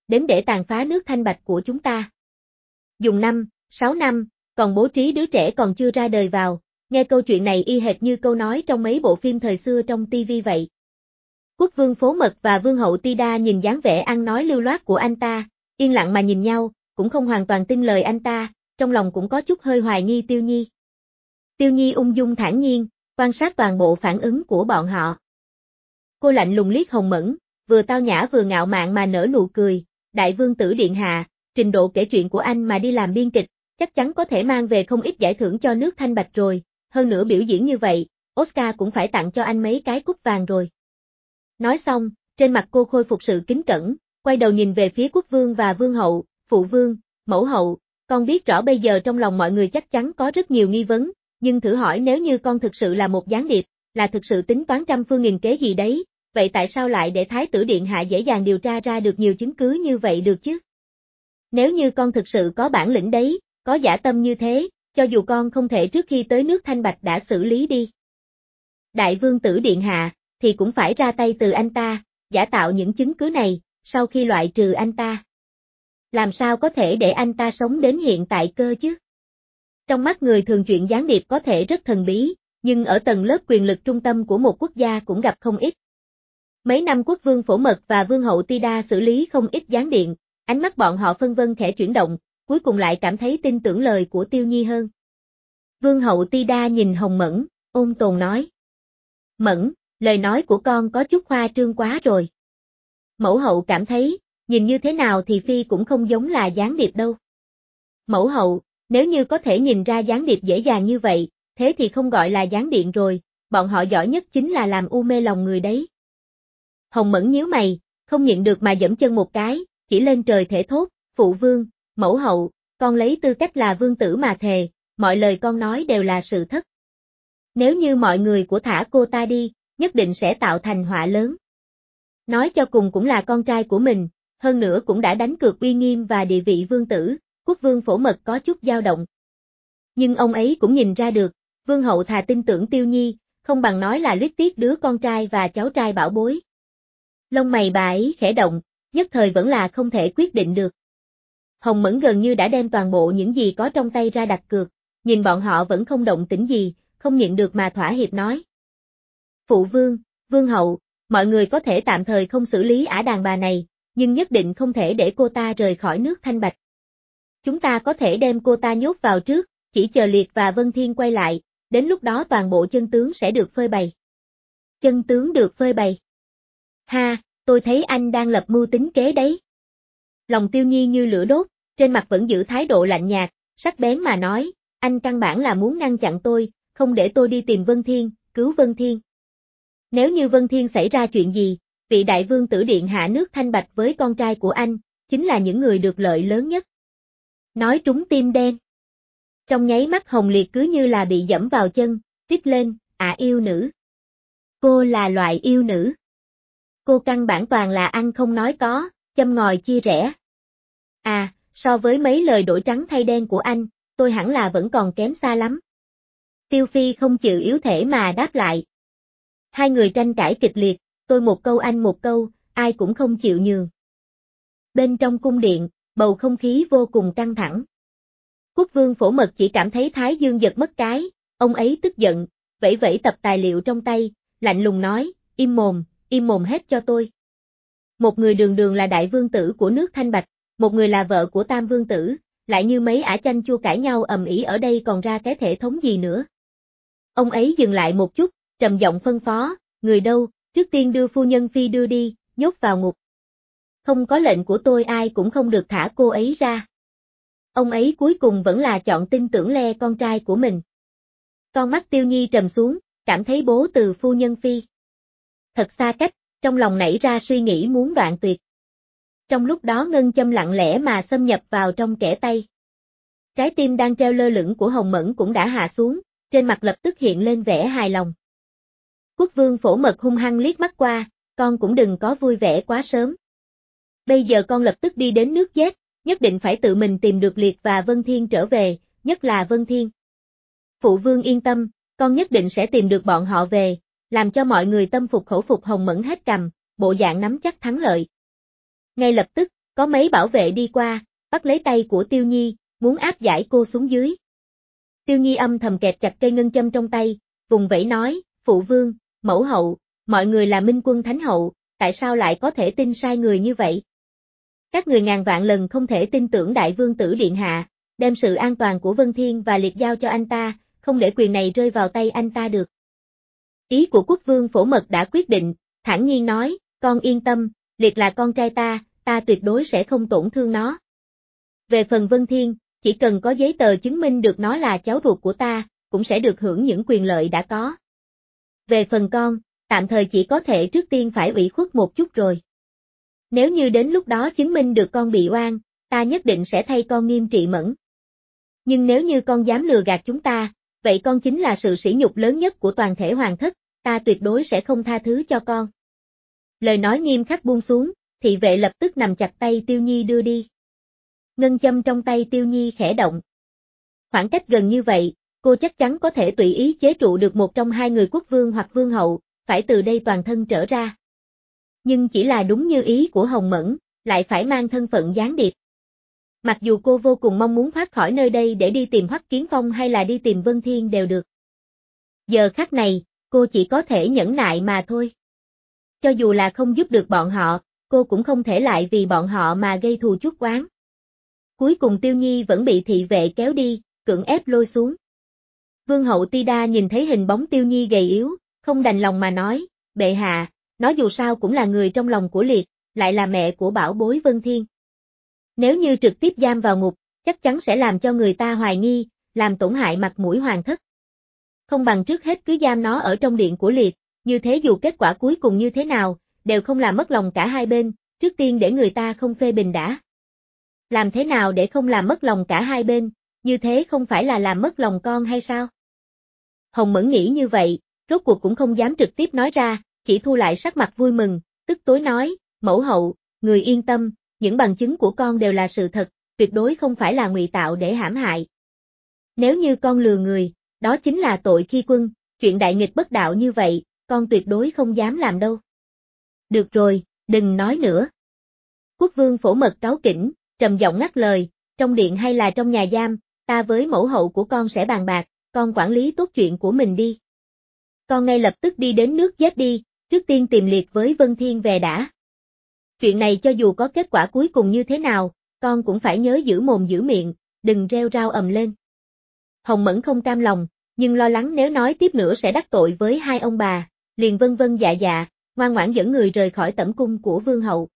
đến để tàn phá nước Thanh Bạch của chúng ta. Dùng 5, 6 năm, còn bố trí đứa trẻ còn chưa ra đời vào, nghe câu chuyện này y hệt như câu nói trong mấy bộ phim thời xưa trong TV vậy. Quốc vương Phố Mật và vương hậu Tida nhìn dáng vẻ ăn nói lưu loát của anh ta, yên lặng mà nhìn nhau, cũng không hoàn toàn tin lời anh ta, trong lòng cũng có chút hơi hoài nghi Tiêu Nhi. Tiêu Nhi ung dung thản nhiên, quan sát toàn bộ phản ứng của bọn họ. Cô lạnh lùng liếc Hồng Mẫn, vừa tao nhã vừa ngạo mạn mà nở nụ cười, đại vương tử điện hạ, trình độ kể chuyện của anh mà đi làm biên kịch, chắc chắn có thể mang về không ít giải thưởng cho nước Thanh Bạch rồi, hơn nữa biểu diễn như vậy, Oscar cũng phải tặng cho anh mấy cái cúp vàng rồi. Nói xong, trên mặt cô khôi phục sự kính cẩn, quay đầu nhìn về phía quốc vương và vương hậu, phụ vương, mẫu hậu, con biết rõ bây giờ trong lòng mọi người chắc chắn có rất nhiều nghi vấn, nhưng thử hỏi nếu như con thực sự là một gián điệp, là thực sự tính toán trăm phương nghìn kế gì đấy, vậy tại sao lại để Thái tử điện hạ dễ dàng điều tra ra được nhiều chứng cứ như vậy được chứ? Nếu như con thực sự có bản lĩnh đấy, có dã tâm như thế, cho dù con không thể trước khi tới nước Thanh Bạch đã xử lý đi. Đại vương tử điện hạ, thì cũng phải ra tay từ anh ta, giả tạo những chứng cứ này, sau khi loại trừ anh ta. Làm sao có thể để anh ta sống đến hiện tại cơ chứ? Trong mắt người thường chuyện gián điệp có thể rất thần bí, nhưng ở tầng lớp quyền lực trung tâm của một quốc gia cũng gặp không ít. Mấy năm quốc vương Phổ Mật và vương hậu Tida xử lý không ít gián điệp, ánh mắt bọn họ phân vân khẽ chuyển động, cuối cùng lại cảm thấy tin tưởng lời của Tiêu Nhi hơn. Vương hậu Tida nhìn Hồng Mẫn, ôn tồn nói. Mẫn, lời nói của con có chút khoa trương quá rồi. Mẫu hậu cảm thấy, nhìn như thế nào thì Phi cũng không giống là gián điệp đâu. Mẫu hậu, nếu như có thể nhìn ra gián điệp dễ dàng như vậy, thế thì không gọi là gián điệp rồi, bọn họ giỏi nhất chính là làm u mê lòng người đấy. Hồng Mẫn nhíu mày, không nhịn được mà giẫm chân một cái, chỉ lên trời thể thốt, phụ vương, mẫu hậu, con lấy tư cách là vương tử mà thề, mọi lời con nói đều là sự thật. Nếu như mọi người của thả cô ta đi, nhất định sẽ tạo thành họa lớn. Nói cho cùng cũng là con trai của mình, hơn nữa cũng đã đánh cược uy nghiêm và địa vị vương tử, quốc vương Phổ Mật có chút dao động. Nhưng ông ấy cũng nhìn ra được, vương hậu thà tin tưởng Tiêu Nhi, không bằng nói là luyến tiếc đứa con trai và cháu trai bảo bối. Lông mày bà ấy khẽ động, nhất thời vẫn là không thể quyết định được. Hồng Mẫn gần như đã đem toàn bộ những gì có trong tay ra đặt cược, nhìn bọn họ vẫn không động tĩnh gì, không nhịn được mà thỏa hiệp nói. Phụ vương, vương hậu, mọi người có thể tạm thời không xử lý ả đàn bà này, nhưng nhất định không thể để cô ta rời khỏi nước Thanh Bạch. Chúng ta có thể đem cô ta nhốt vào trước, chỉ chờ Liệt và Vân Thiên quay lại, đến lúc đó toàn bộ chân tướng sẽ được phơi bày. Chân tướng được phơi bày. Ha, tôi thấy anh đang lập mưu tính kế đấy. Lòng Tiêu Nhi như lửa đốt, trên mặt vẫn giữ thái độ lạnh nhạt, sắc bén mà nói, anh căn bản là muốn ngăn chặn tôi, không để tôi đi tìm Vân Thiên, cứu Vân Thiên. Nếu như Vân Thiên xảy ra chuyện gì, vị đại vương tử điện hạ nước Thanh Bạch với con trai của anh, chính là những người được lợi lớn nhất. Nói trúng tim đen. Trong nháy mắt Hồng Liệt cứ như là bị dẫm vào chân, rít lên, yêu nữ. Cô là loại yêu nữ. Cô căn bản toàn là ăn không nói có, châm ngòi chia rẽ. So với mấy lời đổi trắng thay đen của anh, tôi hẳn là vẫn còn kém xa lắm. Tiêu Phi không chịu yếu thể mà đáp lại. Hai người tranh cãi kịch liệt, tôi một câu anh một câu, ai cũng không chịu nhường. Bên trong cung điện, bầu không khí vô cùng căng thẳng. Quốc vương Phổ Mật chỉ cảm thấy Thái Dương giật mất cái, ông ấy tức giận, vẫy vẫy tập tài liệu trong tay, lạnh lùng nói, im mồm hết cho tôi. Một người đường đường là đại vương tử của nước Thanh Bạch, một người là vợ của tam vương tử, lại như mấy ả chanh chua cãi nhau ầm ĩ ở đây còn ra cái thể thống gì nữa. Ông ấy dừng lại một chút, trầm giọng phân phó, người đâu, trước tiên đưa phu nhân Phi đưa đi, nhốt vào ngục. Không có lệnh của tôi ai cũng không được thả cô ấy ra. Ông ấy cuối cùng vẫn là chọn tin tưởng le con trai của mình. Con mắt Tiêu Nhi trầm xuống, cảm thấy bố từ phu nhân Phi thật xa cách, trong lòng nảy ra suy nghĩ muốn đoạn tuyệt. Trong lúc đó ngân châm lặng lẽ mà xâm nhập vào trong kẽ tay. Trái tim đang treo lơ lửng của Hồng Mẫn cũng đã hạ xuống, trên mặt lập tức hiện lên vẻ hài lòng. Quốc vương Phổ Mật hung hăng liếc mắt qua, con cũng đừng có vui vẻ quá sớm. Bây giờ con lập tức đi đến nước Z, nhất định phải tự mình tìm được Liệt và Vân Thiên trở về, nhất là Vân Thiên. Phụ vương yên tâm, con nhất định sẽ tìm được bọn họ về, làm cho mọi người tâm phục khẩu phục. Hồng Mẫn hết cằm, bộ dạng nắm chắc thắng lợi. Ngay lập tức, Có mấy bảo vệ đi qua, bắt lấy tay của Tiêu Nhi, muốn áp giải cô xuống dưới. Tiêu Nhi âm thầm kẹp chặt cây ngân châm trong tay, vùng vẫy nói, phụ vương, mẫu hậu, mọi người là minh quân thánh hậu, tại sao lại có thể tin sai người như vậy? Các người ngàn vạn lần không thể tin tưởng đại vương tử điện hạ, đem sự an toàn của Vân Thiên và Liệt giao cho anh ta, không để quyền này rơi vào tay anh ta được. Ý của quốc vương Phổ Mật đã quyết định, thản nhiên nói, con yên tâm, Liệt là con trai ta tuyệt đối sẽ không tổn thương nó. Về phần Vân Thiên, chỉ cần có giấy tờ chứng minh được nó là cháu ruột của ta, cũng sẽ được hưởng những quyền lợi đã có. Về phần con, tạm thời chỉ có thể trước tiên phải ủy khuất một chút rồi. Nếu như đến lúc đó chứng minh được con bị oan, ta nhất định sẽ thay con nghiêm trị mẫn. Nhưng nếu như con dám lừa gạt chúng ta, vậy con chính là sự sỉ nhục lớn nhất của toàn thể hoàng thất, ta tuyệt đối sẽ không tha thứ cho con. Lời nói nghiêm khắc buông xuống, thị vệ lập tức nằm chặt tay Tiêu Nhi đưa đi. Ngân châm trong tay Tiêu Nhi khẽ động. Khoảng cách gần như vậy, cô chắc chắn có thể tùy ý chế trụ được một trong hai người quốc vương hoặc vương hậu, phải từ đây toàn thân trở ra. Nhưng chỉ là đúng như ý của Hồng Mẫn, lại phải mang thân phận gián điệp. Mặc dù cô vô cùng mong muốn thoát khỏi nơi đây để đi tìm Hoắc Kiến Phong hay là đi tìm Vân Thiên đều được. Giờ khắc này, cô chỉ có thể nhẫn nại mà thôi. Cho dù là không giúp được bọn họ, cô cũng không thể lại vì bọn họ mà gây thù chuốc oán. Cuối cùng Tiêu Nhi vẫn bị thị vệ kéo đi, cưỡng ép lôi xuống. Vương hậu Tida nhìn thấy hình bóng Tiêu Nhi gầy yếu, không đành lòng mà nói, bệ hạ, nó dù sao cũng là người trong lòng của Liệt, lại là mẹ của bảo bối Vân Thiên. Nếu như trực tiếp giam vào ngục, chắc chắn sẽ làm cho người ta hoài nghi, làm tổn hại mặt mũi hoàng thất. Không bằng trước hết cứ giam nó ở trong điện của Liệt, như thế dù kết quả cuối cùng như thế nào, đều không làm mất lòng cả hai bên, trước tiên để người ta không phê bình đã. Làm thế nào để không làm mất lòng cả hai bên, như thế không phải là làm mất lòng con hay sao? Hồng Mẫn nghĩ như vậy, rốt cuộc cũng không dám trực tiếp nói ra, chỉ thu lại sắc mặt vui mừng, tức tối nói, mẫu hậu, người yên tâm, những bằng chứng của con đều là sự thật, tuyệt đối không phải là ngụy tạo để hãm hại. Nếu như con lừa người, đó chính là tội khi quân, chuyện đại nghịch bất đạo như vậy, con tuyệt đối không dám làm đâu. Được rồi, đừng nói nữa. Quốc vương Phổ Mật cáu kỉnh, trầm giọng ngắt lời, trong điện hay là trong nhà giam, ta với mẫu hậu của con sẽ bàn bạc, con quản lý tốt chuyện của mình đi. Con ngay lập tức đi đến nước Giết đi, trước tiên tìm Liệt với Vân Thiên về đã. Chuyện này cho dù có kết quả cuối cùng như thế nào, con cũng phải nhớ giữ mồm giữ miệng, đừng reo rao ầm lên. Hồng Mẫn không cam lòng, nhưng lo lắng nếu nói tiếp nữa sẽ đắc tội với hai ông bà, liền vân vân dạ dạ, ngoan ngoãn dẫn người rời khỏi tẩm cung của vương hậu.